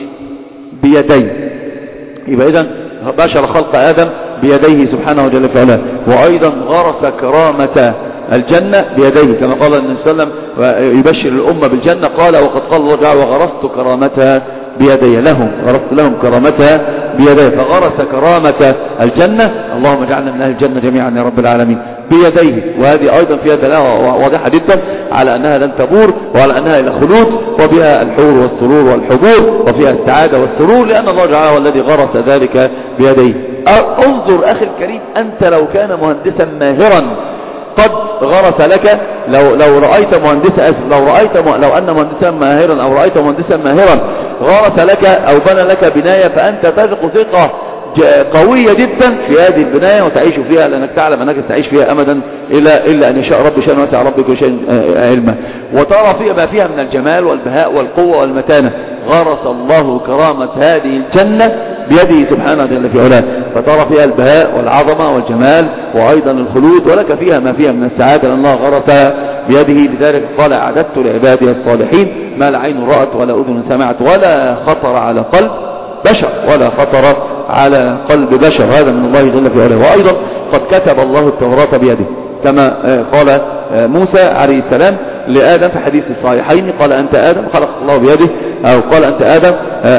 بيدي. يبقى إذن بشر خلق آدم بيديه سبحانه جل في علاه. وأيضا غرس كرامة الجنة بيديه كما قال النبي صلى الله عليه وسلم يبشر الأمة بالجنة قال وقد قال الله تعالى وغرست كرامتها بيدي لهم، غرست لهم كرامتها بيدي. فغرس كرامة الجنة، اللهم اجعلنا من أهل الجنة جميعا يا رب العالمين، بيديه. وهذه أيضا فيها دلالة واضحة جدا على أنها لن تبور وعلى أنها إلى خلود، وبها الحور والسرور والحبور، وفيها السعادة والسرور لأن الله تعالى هو الذي غرس ذلك بيديه. انظر أخي الكريم، أنت لو كان مهندسا ماهرا قد غرس لك، لو لو رأيت مهندسا لو رأيت لو أن مهندسا ماهرا أو رأيت مهندسا ماهرا غرس لك أو بنى لك بناية، فأنت تثق ثقة قوية جدا في هذه البناية وتعيش فيها، لأنك تعلم أنك تعيش فيها أمدا إلا, إلا أن يشاء رب شأن وسع ربك وشأن علما. وترى فيها ما فيها من الجمال والبهاء والقوة والمتانة. غرس الله كرامة هذه الجنة بيده سبحانه جل في علاه، فترى فيها البهاء والعظمة والجمال وأيضا الخلود، ولك فيها ما فيها من السعادة لأن الله غرسها بيده. لذلك قال أعددت لعبادي الصالحين ما لا عين رأت ولا أذن سمعت ولا خطر على قلب بشر ولا خطر على قلب بشر. هذا من الله جل في علاه. وأيضا قد كتب الله التوراة بيده كما قال موسى عليه السلام لآدم في حديث الصحيحين، قال أنت آدم خلق الله بيده، أو قال أنت آدم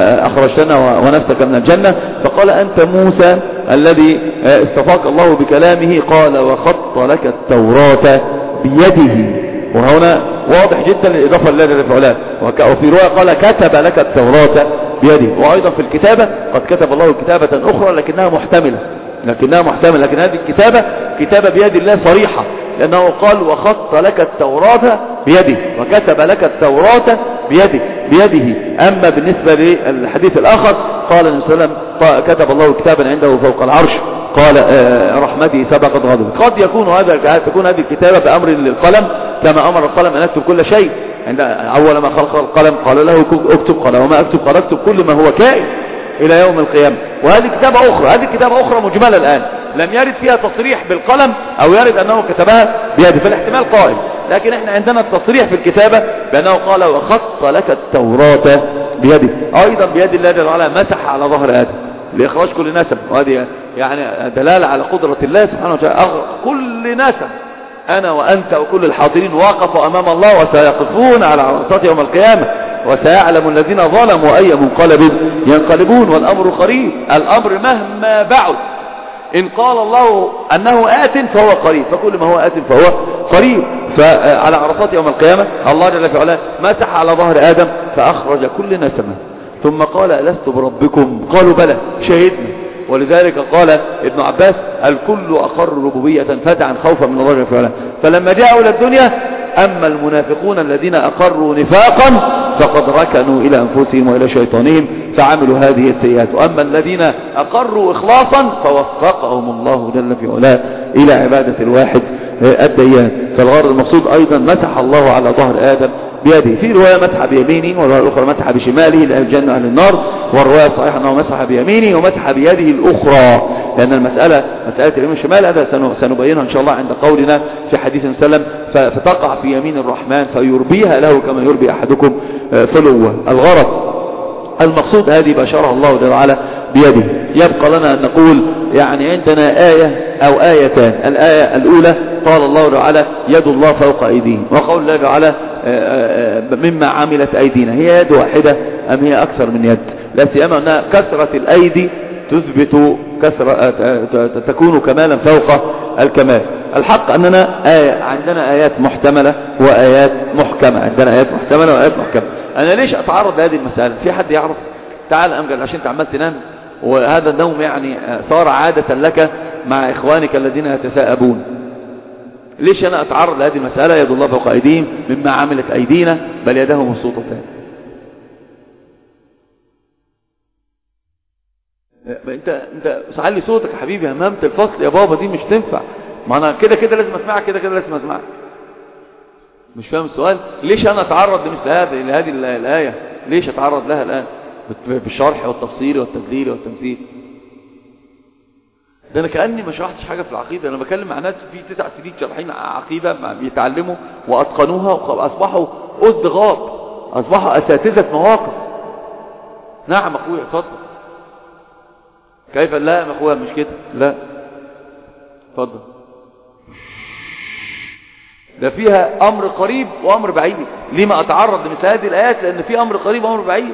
أخرجتنا ونفسك من الجنة، فقال أنت موسى الذي استفاق الله بكلامه، قال وخط لك التوراة بيده. وهنا واضح جدا الإضافة لله جل في علاه. وفي رواية قال كتب لك التوراة بيده. وأيضا في الكتابة قد كتب الله كتابة أخرى لكنها محتملة لكنها محتملة لكن هذه الكتابة كتابة بيد الله صريحة، لأنه قال وخط لك التوراة بيده وكتب لك التوراة بيده بيده. أما بالنسبة للحديث الآخر قال النبي صلى الله عليه وسلم كتب الله كتابا عنده فوق العرش، قال رحمتي سبقت غضبه. قد يكون هذا تكون هذه الكتابة بأمر للقلم كما أمر القلم أن يكتب كل شيء. عند أول ما خلق القلم قال له اكتب، قال وما أكتب؟ قال اكتب كل ما هو كائن إلى يوم القيامة. وهذه كتابة أخرى هذه كتابة أخرى مجملة الآن لم يرد فيها تصريح بالقلم أو يرد أنه كتبها بيده، فالاحتمال قائم. لكن احنا عندنا التصريح في الكتابة بأنه قال وخط لك التوراة بيده. أيضا بيد الله جل وعلا مسح على ظهر آدم لإخراج كل نسب، وهذه يعني دلالة على قدرة الله سبحانه وتعالى. كل نسب أنا وأنت وكل الحاضرين وقفوا أمام الله وسيقفون على عرصات يوم القيامة، وسيعلم الذين ظلموا أي منقلب ينقلبون، والأمر قريب. الأمر مهما بعد إن قال الله أنه آت فهو قريب، فكل ما هو آت فهو قريب. فعلى عرصات يوم القيامة الله جل في علاه مسح على ظهر آدم فأخرج كل نسمة، ثم قال ألست بربكم؟ قالوا بلى شهدنا. ولذلك قال ابن عباس الكل أقر ربوبية فتعا خوفا من الله جل في علاه. فلما جاءوا إلى الدنيا أما المنافقون الذين أقروا نفاقا فقد ركنوا إلى أنفسهم وإلى شيطانهم فعملوا هذه السيئات، وأما الذين أقروا إخلاصا فوفقهم الله جل في علاه إلى عبادة الواحد الديان. فالغرض المقصود أيضا مسح الله على ظهر آدم بيده. في رواية مسح بيمينه، والرواية الأخرى مسح بشماله لأهل الجنة أهل النار، والرواية الصحيحة أنه مسح بيمينه ومسح بيده الأخرى، لأن المسألة مسألة اليمين والشمال هذا سنبينها إن شاء الله عند قولنا في حديث سلم فتقع في يمين الرحمن فيربيها له كما يربي أحدكم فلوة. الغرض المقصود هذه بشرها الله جل وعلا بيده. يبقى لنا أن نقول يعني عندنا آية أو آيتان. الآية الأولى قال الله تعالى يد الله فوق أيديهم، وقول الله تعالى مما عملت أيدينا. هي يد واحدة أم هي أكثر من يد؟ لا سيما أنها كثرة الأيدي تثبت كثرة تكون كمالا فوق الكمال. الحق أننا آية عندنا آيات محتملة وآيات محكمة، عندنا آيات محتملة وآيات محكمة. أنا ليش أتعرض لهذه المسألة؟ في حد يعرف؟ تعال أمجد عشان تعمل تنام، وهذا النوم يعني صار عادة لك مع إخوانك الذين يتساءبون. ليش أنا أتعرض لهذه المسألة؟ يد الله فوق أيديهم مما عملت أيدينا بل يده مبسوطتان. انت انت صحلي صوتك يا حبيبي، همامة الفصل يا بابا دي مش تنفع. ما انا كده كده لازم اسمعك، كده كده لازم اسمعك. مش فاهم السؤال؟ ليش انا اتعرض لمثل هذه لهذه الايه؟ ليش اتعرض لها الان بالشرح والتفصيل والتدليل والتمثيل؟ ده انا كاني ما شرحتش حاجه في العقيده. انا بكلم مع ناس في تسع سنين شارحين عقيده بيتعلموا واتقنوها واصبحوا أدغاب، اصبحوا اساتذه مواقف. نعم اخويا اتفضل. كيف؟ لا يا اخويا مش كده، لا اتفضل. ده فيها امر قريب وامر بعيد. لما اتعرض لمثل هذه الايات؟ لان في امر قريب وامر بعيد.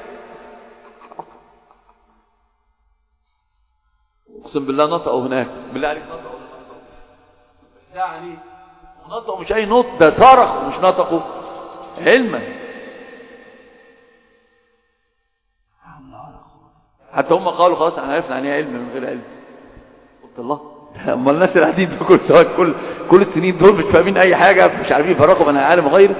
اقسم بالله نطقوا هناك، بالله عليك نطقوا يعني نطقوا مش اي نطق، ده صرخ ومش نطقوا علما. حتى هم قالوا خلاص احنا عرفنا يعني ايه علم من غير علم. قلت الله، اما الناس اللي قاعدين كل سواء كل كل السنين دول مش فاهمين اي حاجه، مش عارفين يفرقوا بين عالم وغيره.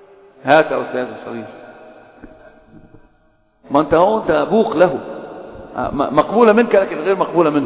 هات يا استاذ الصغير، ما انت هو انت ابوك له، مقبولة منك لكن غير مقبولة منه.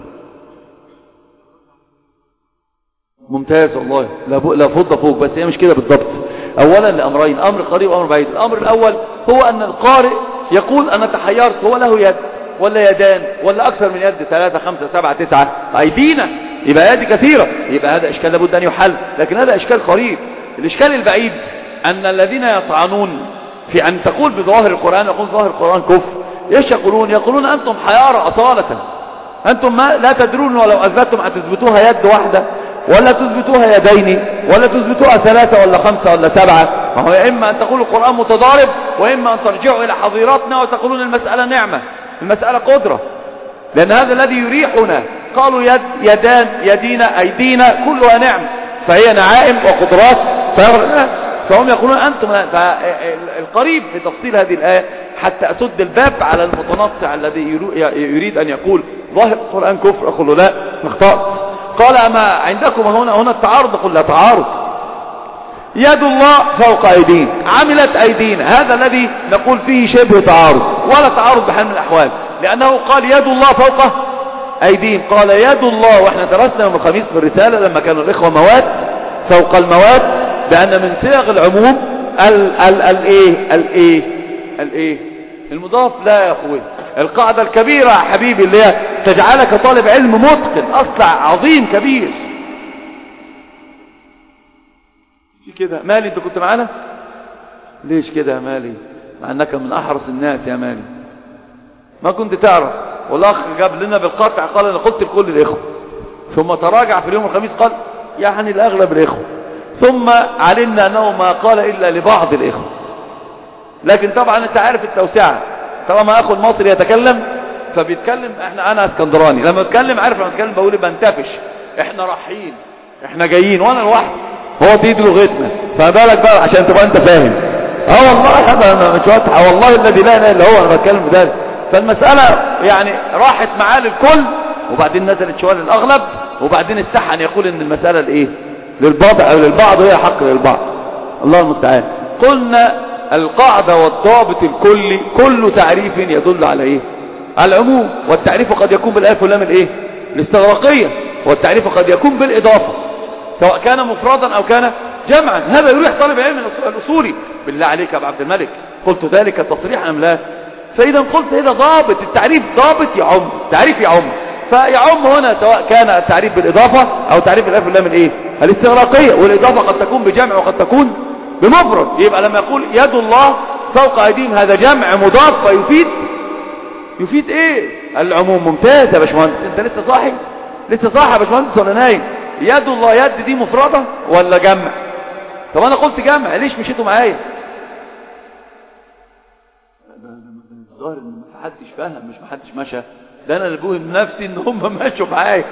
ممتاز والله، لا فضة فوق، بس هي مش كده بالضبط. اولا لامرين، امر قريب وامر بعيد. الامر الاول هو ان القارئ يقول انا تحيرت، هو له يد ولا يدان ولا اكثر من يد، ثلاثة خمسة سبعة تسعة ايدينا، يبقى يد كثيرة، يبقى هذا اشكال لابد ان يحل، لكن هذا اشكال قريب. الاشكال البعيد ان الذين يطعنون في ان تقول بظاهر القرآن، يقول ظاهر القرآن كفر، ايش يقولون؟ يقولون انتم حيارى اصالة، انتم ما لا تدرون ولو اثبتتم ان تثبتوها يد واحدة ولا تثبتوها يدين ولا تثبتوها ثلاثة ولا خمسة ولا سبعة. فهو إما أن تقول القرآن متضارب، وإما أن ترجعوا إلى حظيراتنا وتقولون المسألة نعمة، المسألة قدرة، لأن هذا الذي يريحنا. قالوا يد، يدان، يدينا، أيدينا، كلها نعم، فهي نعائم وقدرات، فهم يقولون أنتم. فالقريب في تفصيل هذه الآية حتى أسد الباب على المتنطع الذي يريد أن يقول ظاهر القرآن كفر، أقول له لا، نخطأ. قال أما عندكم هنا هنا التعارض؟ قل لا تعارض، يد الله فوق أيدينا، عملت أيدينا، هذا الذي نقول فيه شبه تعارض، ولا تعارض بحال من الأحوال، لأنه قال يد الله فوق أيدين، قال يد الله، وإحنا درسنا يوم الخميس في الرسالة لما كانوا الإخوة مواد فوق المواد، بأن من صيغ العموم ال ال الايه الايه الايه المضاف. لا يا أخوي، القاعدة الكبيرة يا حبيبي اللي هي تجعلك طالب علم متقن، أصلع عظيم كبير. في كده مالي، انت كنت معانا ليش كده يا مالي؟ مع انك من احرص الناس يا مالي، ما كنت تعرف. والاخ جاب لنا بالقطع قال انا قلت لكل الاخوه، ثم تراجع في اليوم الخميس قال يعني الاغلب الاخوه، ثم علمنا انه ما قال الا لبعض الاخوه. لكن طبعا انت عارف التوسعه، طالما اخو المصري يتكلم فبيتكلم، احنا انا اسكندراني لما اتكلم عارف، لما اتكلم بقول بنتفش، احنا رايحين احنا جايين، وانا لوحدي، هو بيدي لغتنا، فبالك بقى عشان تبقى انت فاهم. اه والله هذا مش واضحه، والله الذي لا اله الا هو انا بتكلم بذلك. فالمساله يعني راحت معاه للكل، وبعدين نزلت شويه للاغلب، وبعدين استحى ان يقول ان المساله الايه للبعض او للبعض وهي حق للبعض. الله المستعان. قلنا القاعده والضابط الكلي كل تعريف يدل على ايه؟ على العموم، والتعريف قد يكون بالالف واللام الايه الاستغراقيه، والتعريف قد يكون بالاضافه سواء كان مفردا او كان جمعا. هذا يريح طالب علم الاصولي. بالله عليك يا ابو عبد الملك، قلت ذلك تصريحا ام لا؟ فاذا قلت هذا ضابط التعريف، ضابط يعم، تعريف يعم، فيعم هنا سواء كان التعريف بالاضافه او تعريف الالف واللام الايه الاستغراقيه، والاضافه قد تكون بجمع وقد تكون بمفرد. يبقى لما يقول يد الله فوق ايديهم هذا جمع مضاف، فيفيد يفيد ايه؟ العموم. ممتاز يا باشمهندس، انت لسه صاحي؟ لسه صاحي يا باشمهندس ولا نايم؟ يد الله يد دي مفردة ولا جمع؟ طب انا قلت جمع، ليش مشيتوا معايا؟ الظاهر ان محدش فاهم، مش محدش مشى، ده انا اللي بوهم نفسي ان هم مشوا معايا.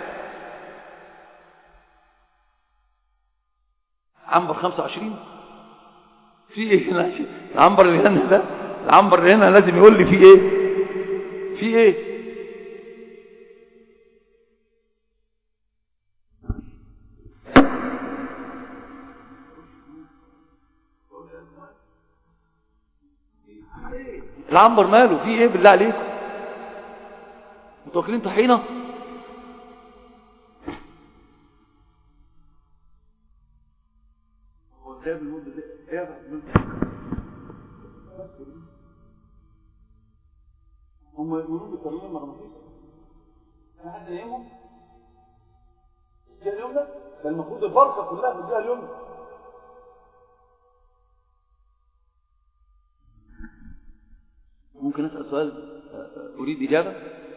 عنبر خمسة وعشرين في ايه؟ العنبر اللي هنا ده، العنبر اللي هنا لازم يقول لي في ايه؟ في ايه؟ العنبر ماله؟ في ايه بالله عليكم؟ انتوا واكلين طحينه؟ هو جايب المده دي ايه؟ هم يقولون بالتنوير المغناطيسي، في حد نايمهم؟ الجهه اليمنى ده المفروض البركه كلها في الجهه اليمنى. ممكن أسأل سؤال أريد إجابة؟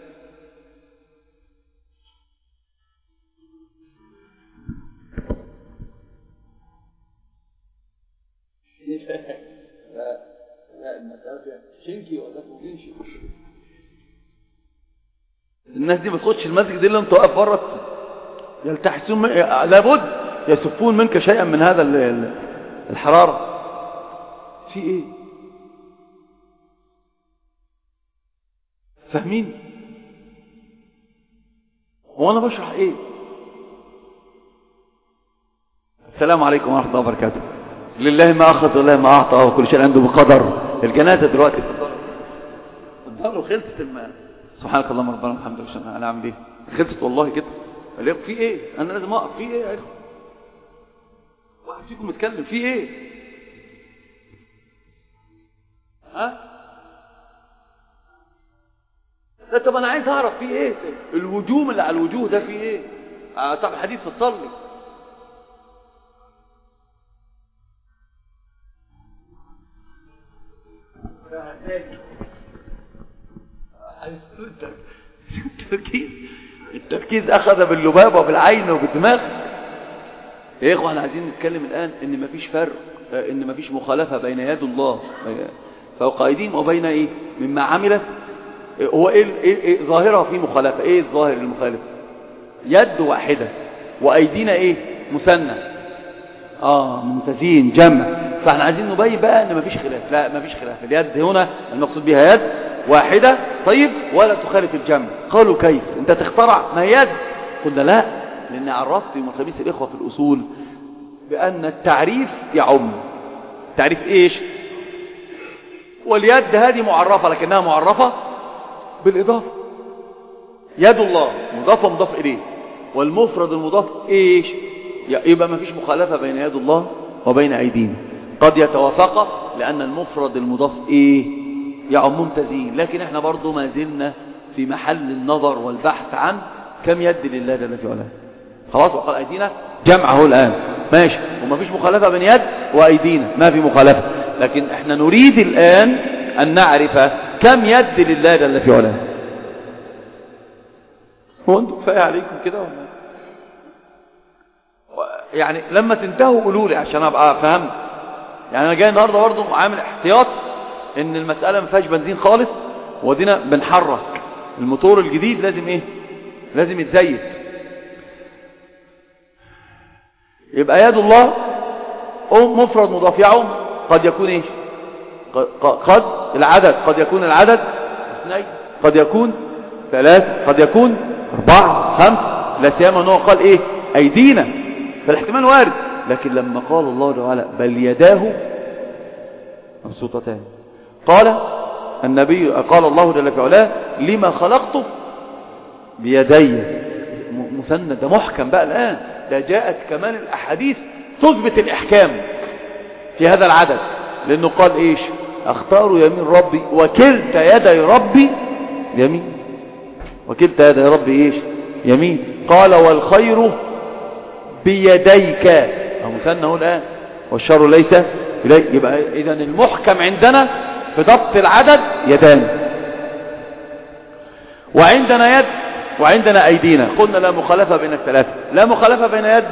لا لا المسألة شنكي ولا تنشي. الناس دي ما تخش المسجد إلا أنت واقف بره يلتحسون، لابد يسفون منك شيئا من هذا الحرارة. في إيه؟ فاهمين؟ وانا بشرح ايه؟ السلام عليكم ورحمه الله وبركاته. لله ما اخذ ولله ما اعطى وكل شيء عنده بقدر. الجنازه دلوقتي الدار خلصت الماء. سبحانك اللهم ربنا الحمد لله. انا اعمل ايه؟ خلصت والله كده. قال في ايه؟ انا لازم اقف. في ايه يا اخي؟ واحد فيكم متكلم في ايه؟ ها؟ لا طب انا عايز اعرف في ايه؟ الهجوم اللي على الوجوه ده في ايه؟ آه طب حديث تصلي. التركيز التركيز اخذ باللبابه وبالعين وبالدماغ. يا اخوان عايزين نتكلم الان ان مفيش فرق، ان مفيش مخالفه بين يد الله فوق ايديهم وبين ايه مما عملت. هو ايه, إيه, إيه ظاهره في مخالفه؟ ايه الظاهر المخالف؟ يد واحده وايدينا ايه مثنى، اه ممتازين جمع. فاحنا عايزين نبين بقى ان مفيش خلاف. لا مفيش خلاف. اليد هنا المقصود بها يد واحده طيب ولا تخالف الجمع. قالوا كيف انت تخترع ما يد؟ قلنا لا، لان عرفت يوم الخميس الاخوه في الاصول بان التعريف يعم. تعريف ايش؟ واليد هذه معرفه لكنها معرفه بالاضافه. يد الله مضاف ومضاف اليه، والمفرد المضاف ايش؟ يبقى ما فيش مخالفه بين يد الله وبين ايدينا. قد يتوافق لان المفرد المضاف ايه يعم ممتازين، لكن احنا برضو ما زلنا في محل النظر والبحث عن كم يد لله جل في علاه. خلاص وقال ايدينا جمعه الان ماشي، وما فيش مخالفه بين يد وايدينا، ما في مخالفه، لكن احنا نريد الان ان نعرف كم يد لله جل في علاه. هو انتم كفايه عليكم كده ولا يعني لما تنتهوا قولوا لي عشان ابقى فهمت. يعني انا جاي النهارده برضه عامل احتياط ان المساله ما فيهاش بنزين خالص، ودينا بنحرك الموتور الجديد لازم ايه؟ لازم يتزيت. يبقى يد الله او مفرد مضاف يعم قد يكون ايش؟ قد العدد قد يكون العدد اثنين، قد يكون ثلاثة، قد يكون أربعة خمسة، لا سيما انه قال ايه؟ ايدينا، فالاحتمال وارد. لكن لما قال الله تعالى بل يداه مبسوطتان، قال النبي قال الله جل في علاه لما خلقته بيدي مثنى. ده محكم بقى الآن، ده جاءت كمان الأحاديث تثبت الإحكام في هذا العدد، لأنه قال إيش؟ اختار يمين ربي وكلتا يدي ربي يمين، وكلتا يدي ربي إيش؟ يمين. قال والخير بيديك، أو مثنى هو الآن، والشر ليس إليك. يبقى إذن المحكم عندنا في ضبط العدد يدان، وعندنا يد وعندنا أيدينا. قلنا لا مخالفة بين الثلاثة، لا مخالفة بين يد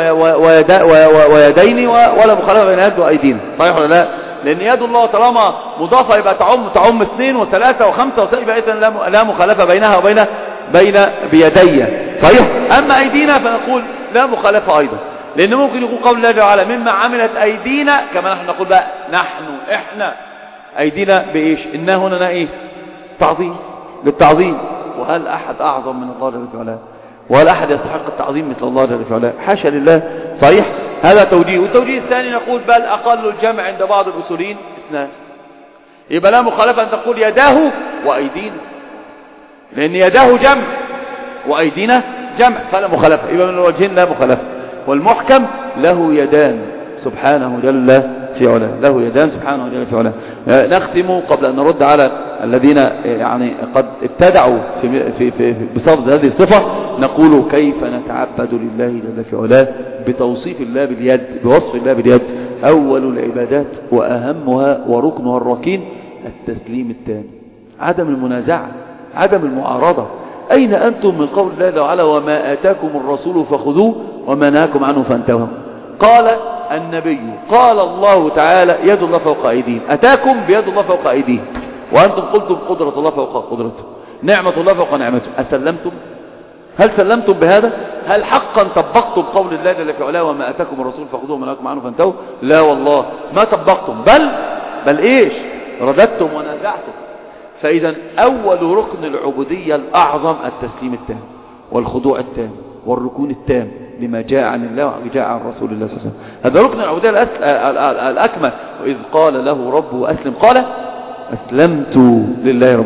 ويدين، ولا مخالفة بين يد وأيدينا. صحيح ولا لا؟ لأن يد الله طالما مضافة يبقى تعم تعم اثنين وثلاثة وخمسة وسبعة، يبقى إذن لا مخالفة بينها وبين بين بيدي. صحيح. أما أيدينا فنقول لا مخالفة أيضا، لأن ممكن يكون قول الله تعالى مما عملت أيدينا، كما نحن نقول بقى نحن إحنا أيدينا بإيش؟ إنها هنا إيه؟ تعظيم، للتعظيم. وهل أحد أعظم من الله جل وعلا؟ وهل أحد يستحق التعظيم مثل الله جل وعلا؟ حاشا لله. صحيح. هذا توجيه. والتوجيه الثاني نقول بل أقل الجمع عند بعض الأصوليين اثنان. يبقى لا مخالفة أن تقول يداه وأيدينا، لأن يداه جمع وأيدينا جمع، فلا مخالفة. يبقى من الوجهين لا مخالفة. والمحكم له يدان سبحانه جل في علاه، له يدان سبحانه جل في علاه. نختم قبل أن نرد على الذين يعني قد ابتدعوا في في في بصفد هذه الصفة، نقول كيف نتعبد لله جل في علاه بتوصيف الله باليد، بوصف الله باليد. أول العبادات وأهمها وركنها الركين التسليم التام، عدم المنازعة، عدم المعارضة. أين أنتم من قول الله تعالى وما آتاكم الرسول فخذوه وما نهاكم عنه فانتهوا؟ قال النبي قال الله تعالى يد الله فوق أيديهم، أتاكم بيد الله فوق أيديهم، وأنتم قلتم قدرة الله فوق قدرته، نعمة الله فوق نعمته. أسلمتم؟ هل سلمتم بهذا؟ هل حقا طبقتم قول الله جل في علاه وما أتاكم الرسول فخذوه وما نهاكم عنه فانتهوا؟ لا والله ما طبقتم، بل بل إيش؟ رددتم ونازعتم. فإذا أول ركن العبودية الأعظم التسليم التام والخضوع التام والركون التام لما جاء عن الله وجاء عن رسول الله صلى الله عليه وسلم. هذا ركن العبودية الأكمل. وإذ قال له ربه أسلم قال أسلمت لله رب العالمين.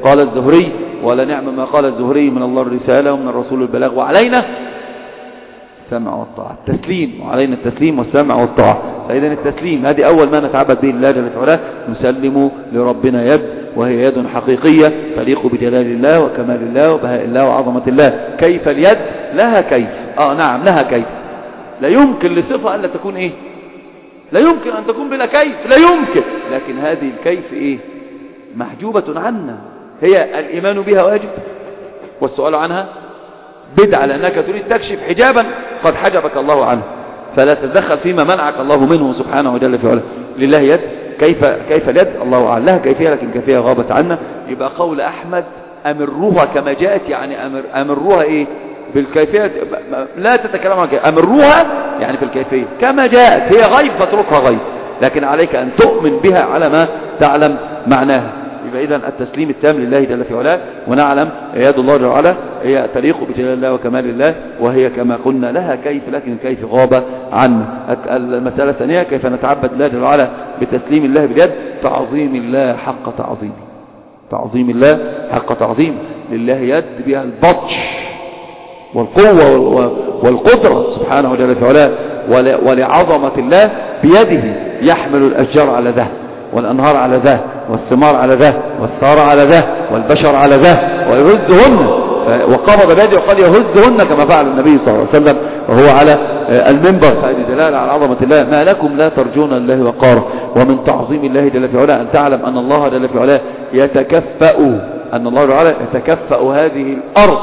قال الزهري ولا نعم ما قال الزهري من الله الرسالة ومن الرسول البلاغ وعلينا السمع والطاعة التسليم وعلينا التسليم والسمع والطاعة. فإذا التسليم هذه أول ما نتعبد به الله جل وعلا نسلم لربنا يد وهي يد حقيقية تليق بجلال الله وكمال الله وبهاء الله وعظمة الله. كيف اليد؟ لها كيف. آه نعم لها كيف. لا يمكن لصفة ألا تكون إيه؟ لا يمكن أن تكون بلا كيف، لا يمكن. لكن هذه الكيف إيه؟ محجوبة عنا. هي الإيمان بها واجب والسؤال عنها بدعة لأنك تريد تكشف حجابا قد حجبك الله عنه، فلا تتدخل فيما منعك الله منه سبحانه وجل في علاه. لله يد، كيف كيف اليد؟ الله أعلم. لها كيفية لكن كيفية غابت عنا. يبقى قول أحمد أمروها كما جاءت، يعني أمر أمروها إيه؟ بالكيفية، لا تتكلم عن كيفية، أمروها يعني في الكيفية كما جاءت. هي غيب فاتركها غيب، لكن عليك أن تؤمن بها على ما تعلم معناها. يبقى إذن التسليم التام لله جل في علاه. ونعلم يد الله جل وعلا هي تليق بجلال الله وكمال الله، وهي كما قلنا لها كيف لكن كيف غاب عنا. المسألة الثانية كيف نتعبد الله جل وعلا بتسليم الله باليد، تعظيم الله حق تعظيمه. تعظيم الله حق تعظيمه. لله يد بها البطش والقوة والقدرة سبحانه وجل في علاه. ولعظمة الله بيده يحمل الأشجار على ذه والأنهار على ذه والثمار على ذه والثار على ذه والبشر على ذه ويهزهن، وقبض بيده وقال يهزهن كما فعل النبي صلى الله عليه وسلم وهو على المنبر. فهذه دلالة على عظمة الله. ما لكم لا ترجون الله وقاره. ومن تعظيم الله جل في علاه أن تعلم أن الله جل في علاه يتكفأ أن الله جل وعلا يتكفأ هذه الأرض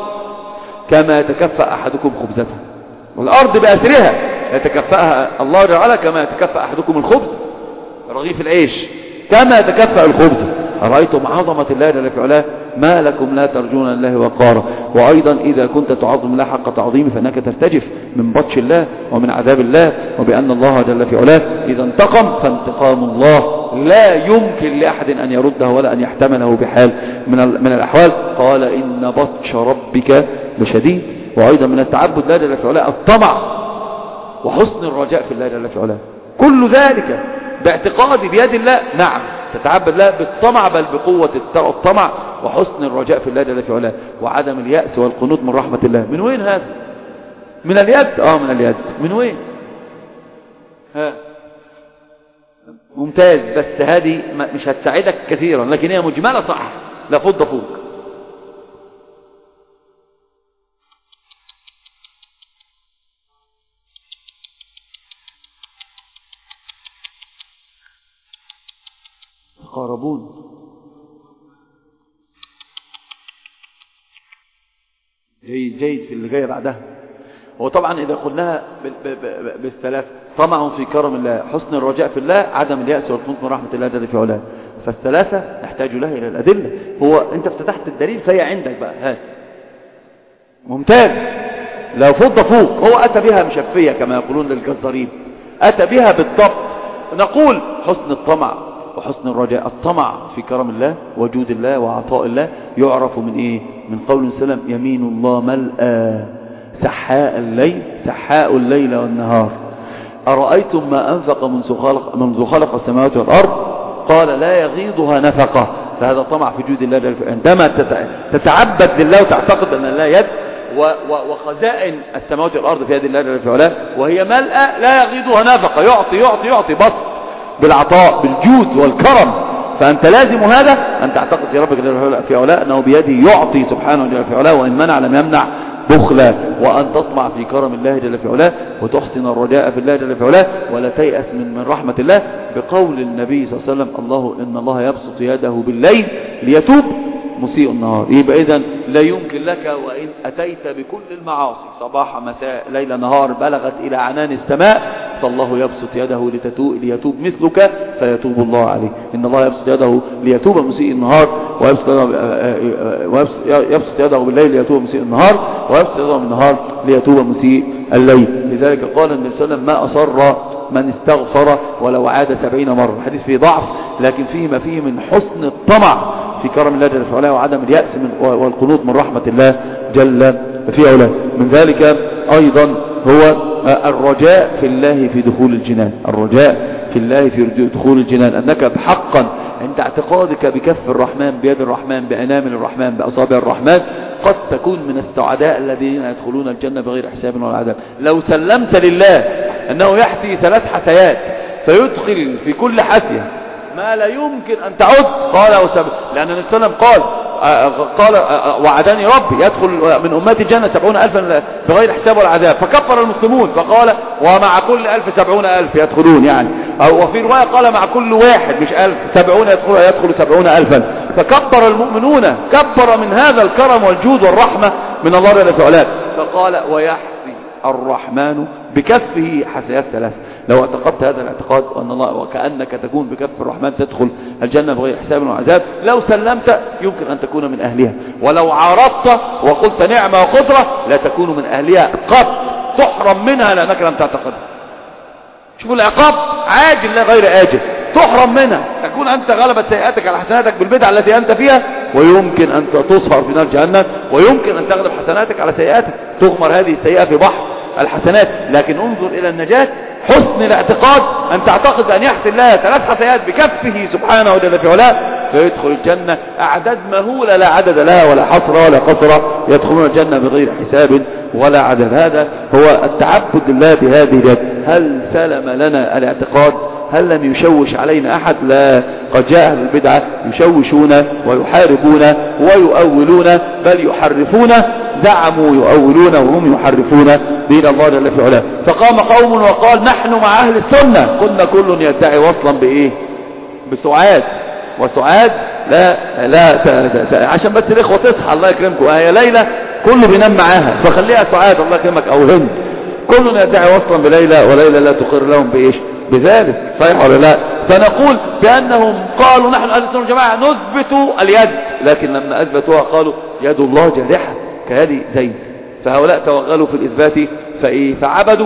كما يتكفأ أحدكم خبزته. والأرض بأسرها يتكفأها الله جل وعلا كما يتكفأ أحدكم الخبز رغيف العيش كما يتكفأ الخبز. أرأيتم عظمة الله جل في علاه؟ ما لكم لا ترجون الله وقاره. وأيضا إذا كنت تعظم الله حق تعظيمه فإنك ترتجف من بطش الله ومن عذاب الله، وبأن الله جل في علاه إذا انتقم فانتقام الله لا يمكن لأحد أن يرده ولا أن يحتمله بحال من من الأحوال. قال إن بطش ربك لشديد. وأيضا من التعبد الله جل في علاه الطمع وحسن الرجاء في الله جل في علاه. كل ذلك باعتقادي بيد الله. نعم تتعبد الله بالطمع بل بقوة الطمع وحسن الرجاء في الله جل في علاه وعدم اليأس والقنوط من رحمة الله. من وين هذا؟ من اليد. اه من اليد. من وين؟ ها ممتاز. بس هذه مش هتساعدك كثيرا لكن هي مجملة صح. لا فض فوق. قاربون جيد جيد في اللي جاي بعدها. وطبعا إذا قلناها بالثلاث طمع في كرم الله، حسن الرجاء في الله، عدم اليأس والقنوط من رحمة الله جل في علاه، فالثلاثة نحتاج لها إلى الأدلة. هو أنت افتتحت الدليل فهي عندك بقى. هات ممتاز. لو فض فوق. هو أتى بها مشفية كما يقولون للجزارين، أتى بها بالضبط. نقول حسن الطمع وحسن الرجاء. الطمع في كرم الله وجود الله وعطاء الله يعرف من إيه؟ من قول سلم يمين الله ملأى سحاء الليل سحاء الليل والنهار أرأيتم ما أنفق منذ خلق, منذ خلق السماوات والأرض قال لا يغيضها نفقة. فهذا طمع في جود الله. عندما تتعبد لله وتعتقد أن الله يد وخزائن السماوات والأرض في يد الله جل في علاه وهي ملأى لا يغيضها نفقة، يعطي يعطي يعطي بسط بالعطاء بالجود والكرم. فأنت لازم هذا أن تعتقد في ربك جل في علاه أنه بيده يعطي سبحانه جل في علاه، وإن منع لم يمنع بخلا. وأن تطمع في كرم الله جل في علاه وتحسن الرجاء في الله جل في علاه ولا تيأس من من رحمة الله، بقول النبي صلى الله عليه وسلم الله إن الله يبسط يده بالليل ليتوب مسيء النهار. يبقى إذن لا يمكن لك وإن أتيت بكل المعاصي صباح مساء ليل نهار بلغت إلى عنان السماء فالله يبسط يده ليتوب مثلك فيتوب الله عليه. إن الله يبسط يده ليتوب مسيء النهار ويبسط يده بالليل ليتوب مسيء النهار ويبسط يده بالنهار ليتوب مسيء الليل. لذلك قال النبي صلى الله عليه وسلم ما أصر من استغفر ولو عاد سبعين مرة. الحديث فيه ضعف لكن فيه ما فيه من حسن الطمع في كرم الله جل في علاه وعدم اليأس من والقنوط من رحمة الله جل في علاه. من ذلك أيضا هو الرجاء في الله في دخول الجنان. الرجاء في الله في دخول الجنان أنك حقا عند اعتقادك بكف الرحمن، بيد الرحمن، بأنامل الرحمن، بأصابع الرحمن، قد تكون من السعداء الذين يدخلون الجنة بغير حساب ولا عذاب. لو سلمت لله أنه يحثي ثلاث حثيات فيدخل في كل حثية ما لا يمكن أن تعد، قال وسب... لأن النبي صلى الله عليه وسلم قال قال وعدني ربي يدخل من أمتي الجنة سبعون ألفا بغير حساب ولا عذاب، فكفر المسلمون فقال ومع كل ألف سبعون ألف يدخلون، يعني وفي رواية قال مع كل واحد مش ألف سبعون يدخل, يدخل سبعون ألفا، فكبر المؤمنون كبر من هذا الكرم والجود والرحمة من الله جل وعلا، فقال ويحثي الرحمن بكفه حثيات ثلاث. لو اعتقدت هذا الاعتقاد أن الله وكأنك تكون بكف الرحمن تدخل الجنة بغير حساب وعذاب، لو سلمت يمكن أن تكون من أهلها، ولو عارضت وقلت نعمة وقدرة لا تكون من أهلها قط، تحرم منها لأنك لم تعتقد. شوفوا العقاب عاجل لا غير آجل، تحرم منها، تكون أنت غلبت سيئاتك على حسناتك بالبدعة التي أنت فيها، ويمكن أن تصهر في نار جهنم، ويمكن أن تغلب حسناتك على سيئاتك، تغمر هذه السيئة في بحر الحسنات. لكن انظر إلى النجاة، حسن الاعتقاد أن تعتقد أن يحسن لها ثلاث حسنات بكفه سبحانه وجل في علاه فيدخل الجنة أعداد مهولة لا عدد لها ولا حصر ولا قصر، يدخلون الجنة بغير حساب ولا عدد. هذا هو التعبد لله بهذه اليد. هل سلم لنا الاعتقاد؟ هل لم يشوش علينا أحد؟ لا، قد جاء أهل البدعة يشوشون ويحاربون ويؤولون، بل يحرفون، زعموا يؤولون وهم يحرفون دين الله جل في علاه. فقام قوم وقال نحن مع أهل السنة، قلنا كل يدعي وصلا بإيه؟ بسعاد، وسعاد لا لا عشان بس الإخوة تصحى الله يكرمكم، هي ليلة كله بينام معاها فخليها سعاد الله يكرمك أو هند، كل يدعي وصلا بليلة وليلة لا تقر لهم بإيش؟ بذلك. صحيح ولا لا؟ فنقول بأنهم قالوا نحن أهل السنة والجماعة نثبت اليد، لكن لما أثبتوها قالوا يد الله جارحة كيد زيد، فهؤلاء توغلوا في الإثبات فإيه؟ فعبدوا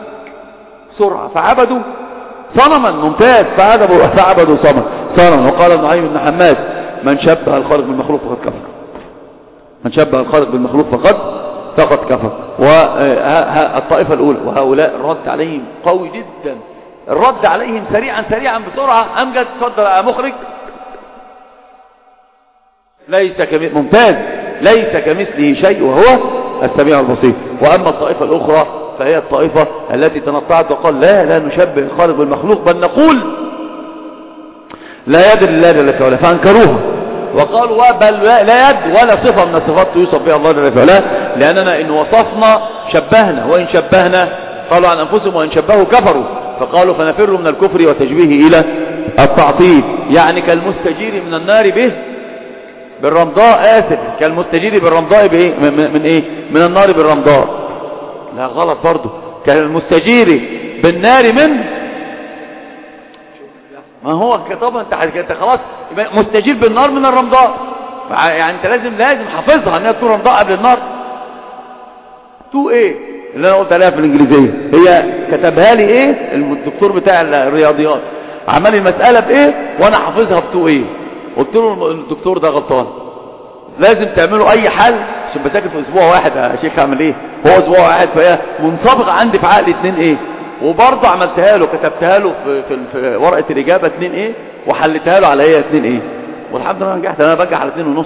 سرعة، فعبدوا صنما ممتاز، فعبدوا فعبدوا صنما صنما. وقال ابن عيم بن حماد من شبه الخالق بالمخلوق فقد كفر، من شبه الخالق بالمخلوق فقد فقد كفر. والطائفة الأولى وهؤلاء الرد عليهم قوي جدا، الرد عليهم سريعا سريعا بسرعة. أمجد تفضل يا مخرج. ليس كمثله ممتاز، ليس كمثله شيء وهو السميع البصير. وأما الطائفة الأخرى فهي الطائفة التي تنطعت وقال لا لا نشبه الخالق بالمخلوق، بل نقول لا يد لله جل وعلا، فأنكروها وقالوا بل لا يد ولا صفة من الصفات يوصف بها الله جل وعلا، لأننا إن وصفنا شبهنا، وإن شبهنا قالوا عن أنفسهم وإن شبهوا كفروا، فقالوا فنفر من الكفر وتشبيه إلى التعطيل، يعني كالمستجير من النار به بالرمضاء، آسف كالمستجير بالرمضاء بإيه؟ من, من إيه؟ من النار بالرمضاء. لا غلط برضو، كالمستجير بالنار من، ما هو طبعا انت خلاص مستجير بالنار من الرمضاء، يعني انت لازم لازم حافظها انها تكون رمضاء قبل النار. تو ايه اللي انا قلت عليها في الانجليزيه، هي كتبها لي ايه الدكتور بتاع الرياضيات، عمل المساله بايه وانا حافظها بتو ايه. قلت له الدكتور ده غلطان، لازم تعملوا اي حل عشان بذاكر في اسبوع واحد يا شيخ. اعمل ايه؟ هو اسبوع واحد فهي منطبقه عندي في عقلي اتنين ايه، وبرضه عملتها له كتبتها له في, في, في ورقه الاجابه اتنين ايه، وحلتها له على ايه اتنين ايه، والحمد لله نجحت. انا بنجح على اتنين ونص.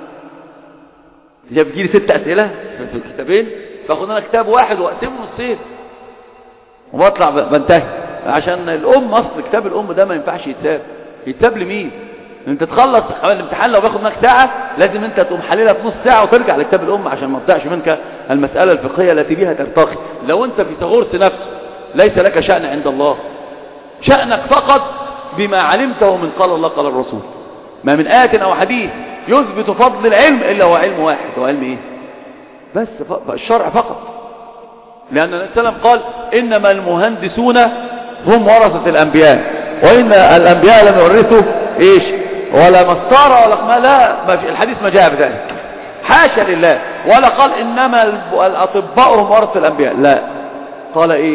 جاب بيجي لي ست اسئله في الكتابين، فاخد انا كتاب واحد واقسمه نصين وبطلع بنتهي، عشان الام اصل كتاب الام ده ما ينفعش يتساب. يتساب لمين؟ انت تخلص الامتحان لو باخد منك ساعه لازم انت تقوم حللها في نص ساعه وترجع لكتاب الام عشان ما تضيعش منك المساله الفقهيه التي بها ترتقي. لو انت في تغرس نفس ليس لك شأن عند الله، شأنك فقط بما علمته من قال الله قال الرسول. ما من آية أو حديث يثبت فضل العلم إلا هو علم واحد، هو علم إيه؟ بس الشرع فقط. لأن النبي صلى الله عليه وسلم قال إنما المهندسون هم ورثة الأنبياء، وإن الأنبياء لم يورثوا إيش؟ ولا مسطرة ولا ما، لا ما في الحديث ما جاء بذلك، حاشا لله. ولا قال إنما الأطباء هم ورثة الأنبياء، لا، قال إيه؟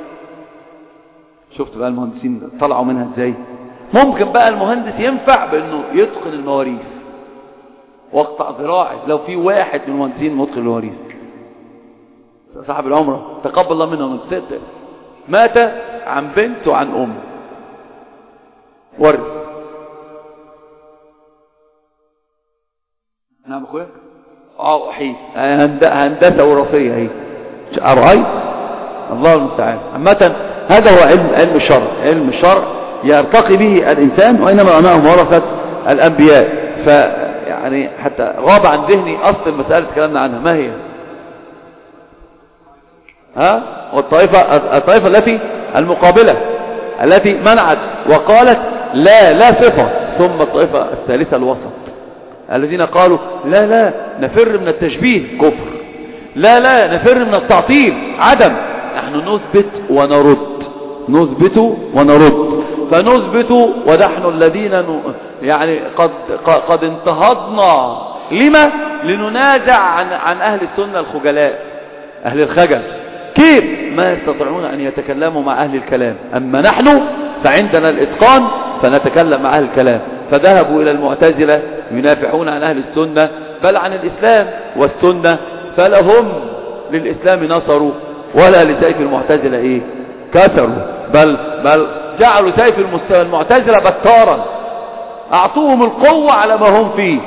شفت بقى المهندسين طلعوا منها ازاي؟ ممكن بقى المهندس ينفع بانه يتقن المواريث واقطع ذراعي لو في واحد من المهندسين متقن المواريث. صاحب العمره تقبل الله منه من ست مات عن بنت وعن ام ورث، اخويا اه احيد هندسه وراثيه اهي أرأيت الله المستعان. عامة هذا هو علم علم الشرع. علم الشرع يرتقي به الإنسان، وإنما أمامه ورثة الأنبياء. فيعني حتى غاب عن ذهني أصل المسألة تكلمنا عنها، ما هي؟ ها؟ والطائفة الطائفة التي المقابلة التي منعت وقالت لا لا صفة، ثم الطائفة الثالثة الوسط الذين قالوا لا لا نفر من التشبيه كفر، لا لا نفر من التعطيل عدم. نحن نثبت ونرد، نثبت ونرد. فنثبت ونحن الذين يعني قد قد انتهضنا لما لننازع عن عن اهل السنه الخجلاء، اهل الخجل، كيف ما يستطيعون ان يتكلموا مع اهل الكلام. اما نحن فعندنا الاتقان فنتكلم مع اهل الكلام. فذهبوا الى المعتزله ينافحون عن اهل السنه بل عن الاسلام والسنه، فلهم للإسلام نصروا ولا لسيف المعتزلة ايه كسروا، بل بل جعلوا سيف المعتزلة بتارا، اعطوهم القوة على ما هم فيه،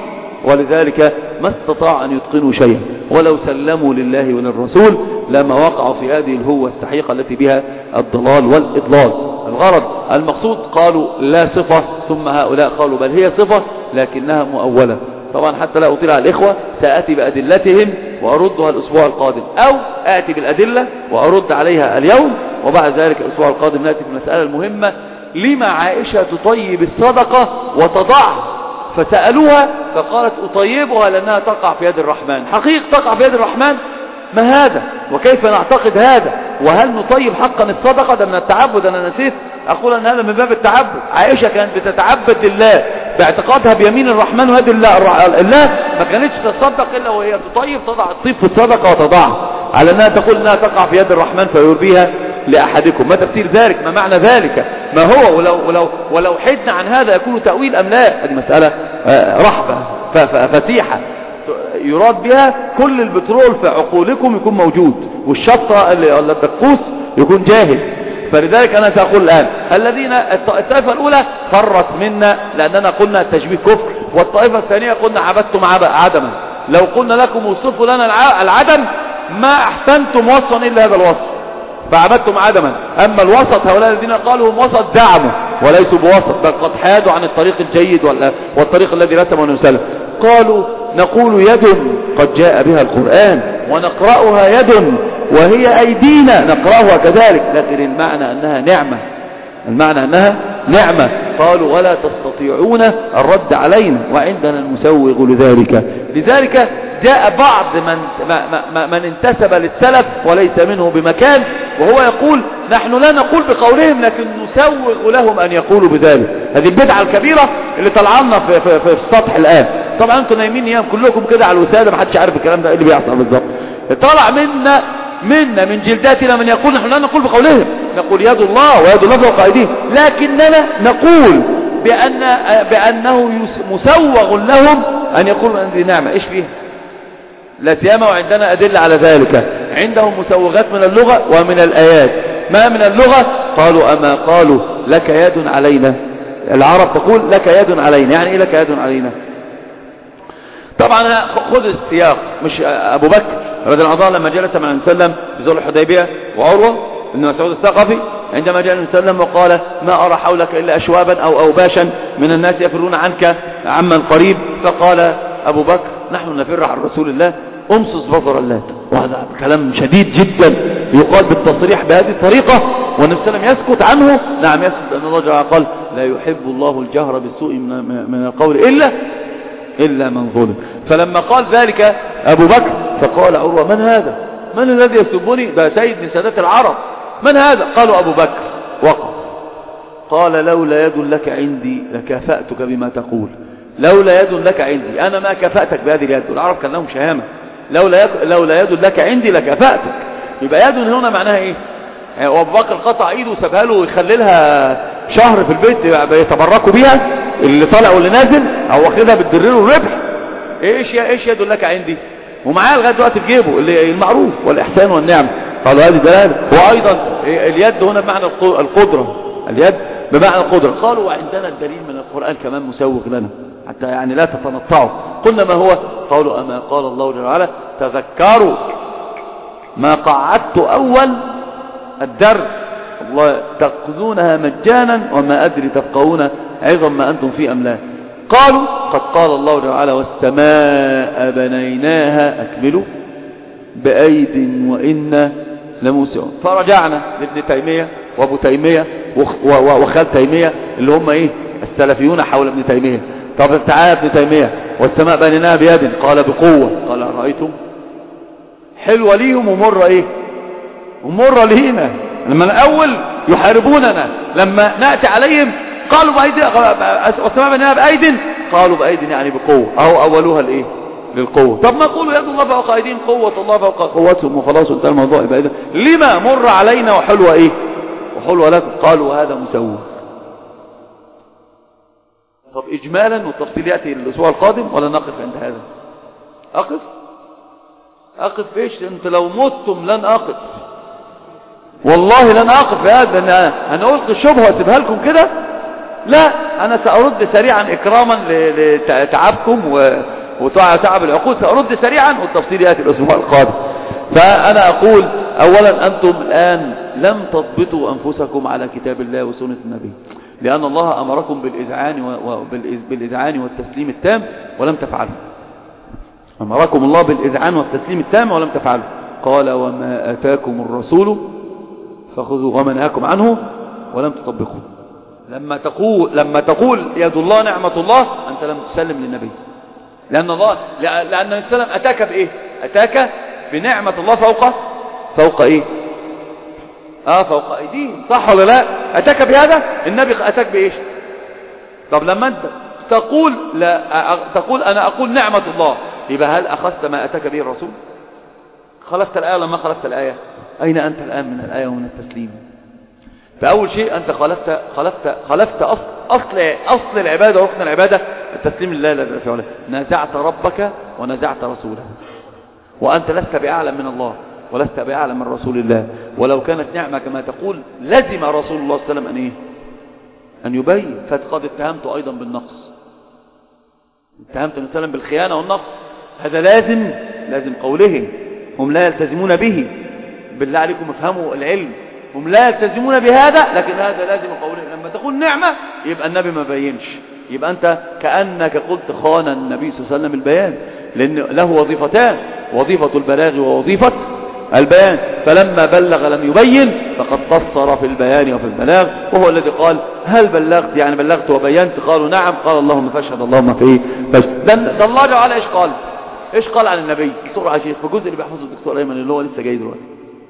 ولذلك ما استطاع ان يتقنوا شيئا. ولو سلموا لله وللرسول لما وقعوا في هذه الهوة السحيقة التي بها الضلال والإضلال. الغرض المقصود قالوا لا صفة، ثم هؤلاء قالوا بل هي صفة لكنها مؤولة. طبعا حتى لا أطيل على الإخوة سأتي بأدلتهم وأردها الأسبوع القادم، أو آتي بالأدلة وأرد عليها اليوم، وبعد ذلك الأسبوع القادم نأتي بالمسألة المهمة: لما عائشة تطيب الصدقة وتضعها؟ فسألوها فقالت أطيبها لأنها تقع في يد الرحمن. حقيقة تقع في يد الرحمن؟ ما هذا؟ وكيف نعتقد هذا؟ وهل نطيب حقا الصدقة؟ ده من التعبد. أنا نسيت أقول أن هذا من باب التعبد. عائشة كانت بتتعبد لله باعتقادها بيمين الرحمن ويد الله. الله ما كانتش تصدق إلا وهي تطيب، تضع الطيب في الصدقة وتضعها على أنها تقول أنها تقع في يد الرحمن فيربيها لأحدكم. ما تفسير ذلك؟ ما معنى ذلك؟ ما هو؟ ولو, ولو, ولو حدنا عن هذا يكون تأويل أم لا؟ هذه مسألة رحبة فتيحة يراد بها كل البترول في عقولكم يكون موجود، والشطة الدقوس يكون جاهز. فلذلك أنا سأقول الآن: الذين الطائفة الأولى فرت منا لأننا قلنا التشبيه كفر، والطائفة الثانية قلنا عبدتم عدما. لو قلنا لكم وصفوا لنا العدم ما أحسنتم وصفا إلا هذا الوصف، فعبدتم عدما. أما الوسط هؤلاء الذين قالوا هم وسط زعموا وليسوا بوسط، بل قد حادوا عن الطريق الجيد والطريق الذي رسمه النبي صلى الله عليه وسلم. قالوا نقول يد قد جاء بها القرآن ونقرأها يد وهي أيدينا نقرأها كذلك، لكن المعنى أنها نعمة، المعنى أنها نعمة. قالوا ولا تستطيعون الرد علينا وعندنا المسوغ لذلك. لذلك جاء بعض من, من انتسب للسلف وليس منه بمكان وهو يقول نحن لا نقول بقولهم لكن نسوغ لهم أن يقولوا بذلك. هذه البدعة الكبيرة اللي طلعنا في, في, في السطح الآن. طبعا انتم نايمين ايام كلكم كده على الوسادة، محدش عارف الكلام ده ايه اللي بيحصل بالظبط. طلع منا منا من جلداتنا من يقول نحن لا نقول بقولهم، نقول يد الله ويد الله فوق ايديهم، لكننا نقول بأن بأنه مسوغ لهم أن يقولوا أن دي نعمة. إيش فيها؟ لا سيما وعندنا أدلة على ذلك. عندهم مسوغات من اللغة ومن الآيات. ما من اللغة؟ قالوا أما قالوا لك يد علينا. العرب تقول لك يد علينا، يعني إيه لك يد علينا؟ طبعا خذ السياق. مش أبو بكر رضي الله عنه لما جلس مع النبي صلى الله عليه وسلم في ذو الحديبية، وعروة بن مسعود الثقفي عندما جاء النبي صلى الله عليه وسلم وقال ما أرى حولك إلا أشوابا أو أوباشا من الناس يفرون عنك عمن قريب، فقال أبو بكر نحن نفر عن رسول الله أمسس بصر اللات. وهذا كلام شديد جدا يقال بالتصريح بهذه الطريقة والنبي صلى الله عليه وسلم يسكت عنه. نعم يسكت، أن الله جل قال لا يحب الله الجهر بالسوء من القول إلا إلا من ظلم. فلما قال ذلك أبو بكر فقال عروة من هذا؟ من الذي يسبني؟ ده سيد من سادات العرب. من هذا؟ قالوا أبو بكر. وقف قال لولا يد لك عندي لكافأتك بما تقول. لولا يد لك عندي، أنا ما كفأتك بهذه اليد. العرب كان لهم شهامة. لولا يد, لولا يد لك عندي لكافأتك. يبقى يد هنا معناها إيه؟ يعني أبو بكر قطع إيده وسابها له ويخلي لها شهر في البيت يتبركوا بيها، اللي طالع واللي نازل، أو واخدها بالدرير والربح. إيش إيش يد لك عندي؟ ومعاه لغاية دلوقتي في جيبه اللي المعروف والإحسان والنعم. قالوا هذه دلالة. وأيضا اليد هنا بمعنى القدرة، اليد بمعنى القدرة. قالوا وعندنا الدليل من القرآن كمان مسوغ لنا. حتى يعني لا تتنطعوا. قلنا ما هو؟ قالوا أما قال الله جل وعلا تذكروا ما قعدت أول الدرس الله تأخذونها مجانا وما أدري تفقهون أيضا ما أنتم فيه أم لا. قالوا قد قال الله جل وعلا والسماء بنيناها أكملوا بأيد وإنا لموسعون. فرجعنا لابن تيمية وابو تيمية وخال تيمية اللي هم ايه السلفيون حول ابن تيمية. طب تعالى ابن تيمية والسماء بنيناها بيد قال بقوة. قال رأيتم حلوة ليهم ومرة ايه ومرة لينا. لما الأول يحاربوننا لما نأتي عليهم قالوا بأيدي والسماء بنيناها بأيد قالوا بأيد يعني بقوة أو أولوها الايه للقوة. طب ما قولوا يد الله فوق أيديهم قوة الله فوق قوتهم وخلاص انتهى الموضوع. يبقى إذا لما مر علينا وحلوة ايه وحلوة لكم؟ قالوا هذا مسوى. طب إجمالا والتفصيل يأتي الأسبوع القادم ولا نقف عند هذا؟ أقف أقف فيش؟ أنت لو متم لن أقف والله لن أقف في هذا. أنا أنا ألقي الشبهة وأسيبها لكم كده؟ لا أنا سأرد سريعا إكراما لتعبكم وتعب العقود. سأرد سريعا والتفصيل يأتي الأسبوع القادم. فأنا أقول أولا أنتم الآن لم تضبطوا أنفسكم على كتاب الله وسنة النبي لأن الله أمركم بالإذعان بالإذعان والتسليم التام ولم تفعلوا. أمركم الله بالإذعان والتسليم التام ولم تفعلوا. قال وما آتاكم الرسول فخذوا وما نهاكم عنه ولم تطبقوا. لما تقول لما تقول يد الله نعمة الله أنت لم تسلم للنبي لأن الله لأن السلام أتاك بإيه؟ أتاك بنعمة الله فوق فوق إيه؟ آه فوق أيديهم. صح ولا لا؟ أتاك بهذا. النبي أتاك بإيش؟ طب لما أنت تقول لا تقول أنا أقول نعمة الله يبقى هل أخذت ما أتاك به الرسول؟ خلفت الآية لما خلفت الآية؟ أين أنت الآن من الآية ومن التسليم؟ فأول شيء أنت خلفت خلفت خلفت أصل أصل أصل العبادة وركن العبادة التسليم لله لا في علاه. نازعت ربك ونازعت رسوله وأنت لست بأعلم من الله ولست بأعلم من رسول الله. ولو كانت نعمة كما تقول لزم رسول الله صلى الله عليه وسلم أن إيه؟ أن يبين. فقد اتهمت أيضا بالنقص. اتهمت النبي صلى الله عليه وسلم بالخيانة والنقص. هذا لازم لازم قولهم. هم لا يلتزمون به. بالله عليكم افهموا العلم. هم لا يلتزمون بهذا لكن هذا لازم قولهم. لما تقول نعمة يبقى النبي ما بينش. يبقى أنت كأنك قلت خان النبي صلى الله عليه وسلم البيان لأن له وظيفتان وظيفة البلاغ ووظيفة البيان. فلما بلغ لم يبين فقد قصر في البيان وفي البلاغ وهو الذي قال هل بلغت يعني بلغت وبينت؟ قالوا نعم. قال اللهم فاشهد اللهم في ده الله تعالى ايش قال ايش قال عن النبي بسرعة شيخ في الجزء اللي بيحفظه الدكتور ايمن اللي هو لسه جاي دلوقتي.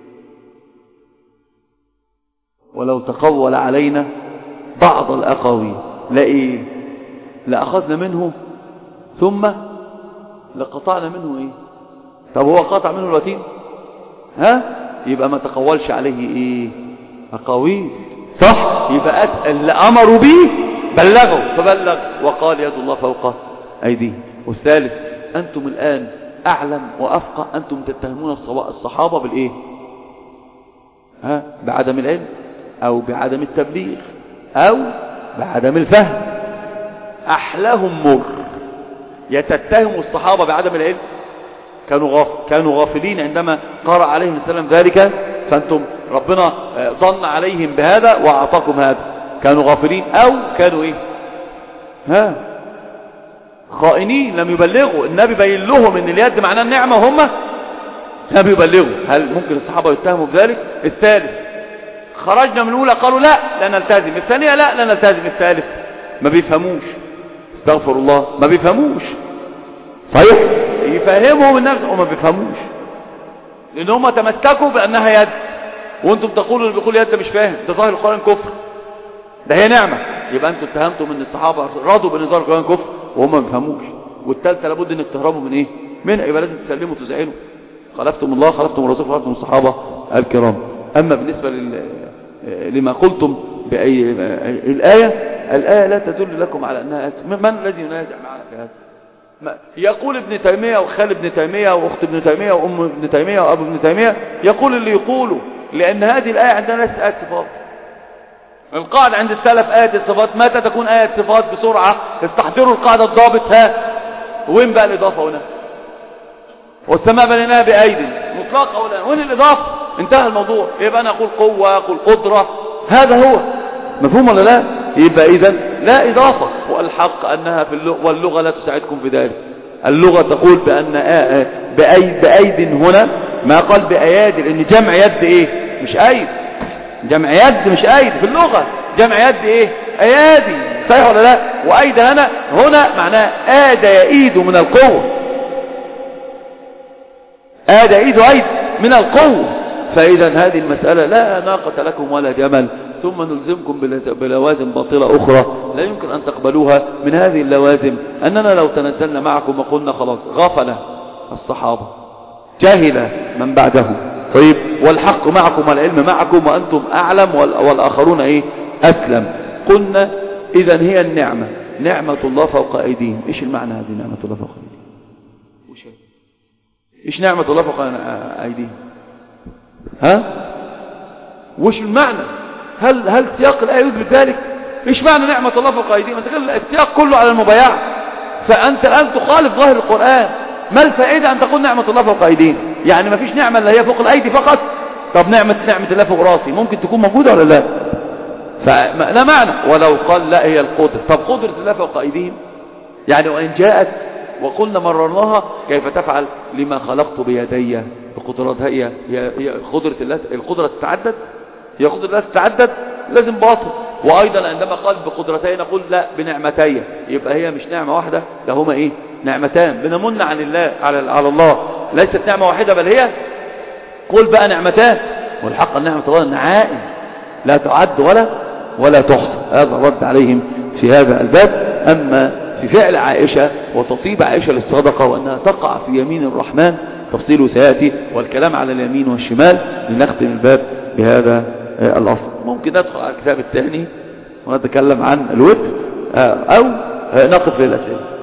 ولو تقول علينا بعض الأقاويل لا إيه لأخذنا منه ثم لقطعنا منه إيه. طب هو قطع منه الوتين ها يبقى ما تقولش عليه إيه أقاويل صح. يبقى أسأل اللي أمروا به بلغوا فبلغ وقال يد الله فوق أيديه. والثالث أنتم الآن أعلم وأفقه. أنتم تتهمون الصحابة بالإيه ها بعدم العلم أو بعدم التبليغ أو بعدم الفهم. أحلاهم مر. يتتهم الصحابة بعدم العلم كانوا غاف كانوا غافلين عندما قرأ عليهم السلام ذلك فأنتم ربنا ظن عليهم بهذا وأعطاكم هذا. كانوا غافلين أو كانوا إيه ها خائنين لم يبلغوا. النبي بين لهم ان اليد معناه النعمة وهم لم يبلغوا. هل ممكن الصحابة يتهموا بذلك؟ الثالث خرجنا من الأولى قالوا لا لا نلتزم. الثانية لا لا نلتزم. الثالث ما بيفهموش. استغفر الله ما بيفهموش. صحيح يفهمهم النفس وما بيفهموش لأن هم تمسكوا بأنها يد وانتم تقولوا اللي بيقول يد مش فاهم. ده ظاهر القرآن كفر. ده هي نعمة. يبقى انتم اتهمتم ان الصحابة رضوا بان ظاهر القرآن كفر وهم ما بيفهموش. والثالثة لابد انك تهربوا من ايه من يبقى لازم تسلموا وتزعلوا. خلفتم الله خلفتم الرسول خلفتم الصحابة الكرام. أما بالنسبة لل... لما قلتم بأي الآية الآية لا تدل لكم على أنها من الذي ينازع معنا في هذا؟ يقول ابن تيمية وخال ابن تيمية وأخت ابن تيمية وأم ابن تيمية وأبو ابن تيمية يقول اللي يقوله لأن هذه الآية عندنا ليست آية صفات. القاعدة عند السلف آية الصفات متى تكون آية صفات؟ بسرعة استحضروا القاعدة الضابط. ها وين بقى الإضافة هنا؟ والسماء بنيناها بأيدي مطلقة ولا وين الإضافة؟ انتهى الموضوع. يبقى أنا أقول قوة، أقول قدرة، هذا هو مفهوم ولا لا؟ يبقى إذن لا إضافة. والحق أنها في اللغة، واللغة لا تساعدكم في ذلك. اللغة تقول بأن بأيد, بأيد هنا ما قال بأيادي، لأن جمع يد إيه؟ مش أيد. جمع يد مش أيد في اللغة، جمع يد إيه؟ أيادي. صحيح ولا لا؟ وأيد هنا هنا معناه آد يأيد من القوة، آد يأيد أيد من القوة. فإذا هذه المسألة لا ناقة لكم ولا جمل، ثم نلزمكم بلوازم باطلة أخرى لا يمكن أن تقبلوها. من هذه اللوازم أننا لو تنزلنا معكم وقلنا خلاص غفل الصحابة، جاهل من بعدهم، طيب والحق معكم والعلم معكم وأنتم أعلم والآخرون إيه؟ أسلم. قلنا إذن هي النعمة، نعمة الله فوق أيديهم. إيش المعنى هذه نعمة الله فوق أيديهم؟ إيش نعمة الله فوق أيديهم؟ ها؟ وش المعنى؟ هل هل سياق الآية يثبت ذلك؟ إيش معنى نعمة الله فوق أيديهم؟ أنت قال السياق كله على المبايعة، فأنت الآن تخالف ظاهر القرآن. ما الفائدة أن تقول نعمة الله فوق أيديهم؟ يعني ما فيش نعمة اللي هي فوق الأيدي فقط. طب نعمة نعمة الله فوق راسي ممكن تكون موجودة ولا لا؟ فلا معنى. ولو قال لا هي القدرة، طب قدرة الله فوق أيديهم يعني وإن جاءت وقلنا مررناها كيف تفعل لما خلقت بيدي بقدرات. هي هي قدرة الله، القدرة تتعدد، هي قدرة الله تتعدد لازم باطل. وأيضا عندما قال بقدرتين نقول لا بنعمتين، يبقى هي مش نعمة واحدة، ده هما إيه؟ نعمتان. بنمن عن الله على على الله، ليست نعمة واحدة بل هي قل بقى نعمتان. والحق النعمة الله نعائم لا تعد ولا ولا تحصى. هذا رد عليهم في هذا الباب. أما في فعل عائشة وتطيب عائشة للصدقة وأنها تقع في يمين الرحمن تفصيله سيأتي، والكلام على اليمين والشمال. لنختم الباب بهذا الأصل. ممكن ندخل على الكتاب الثاني ونتكلم عن الوتر أو نقف للأسئلة.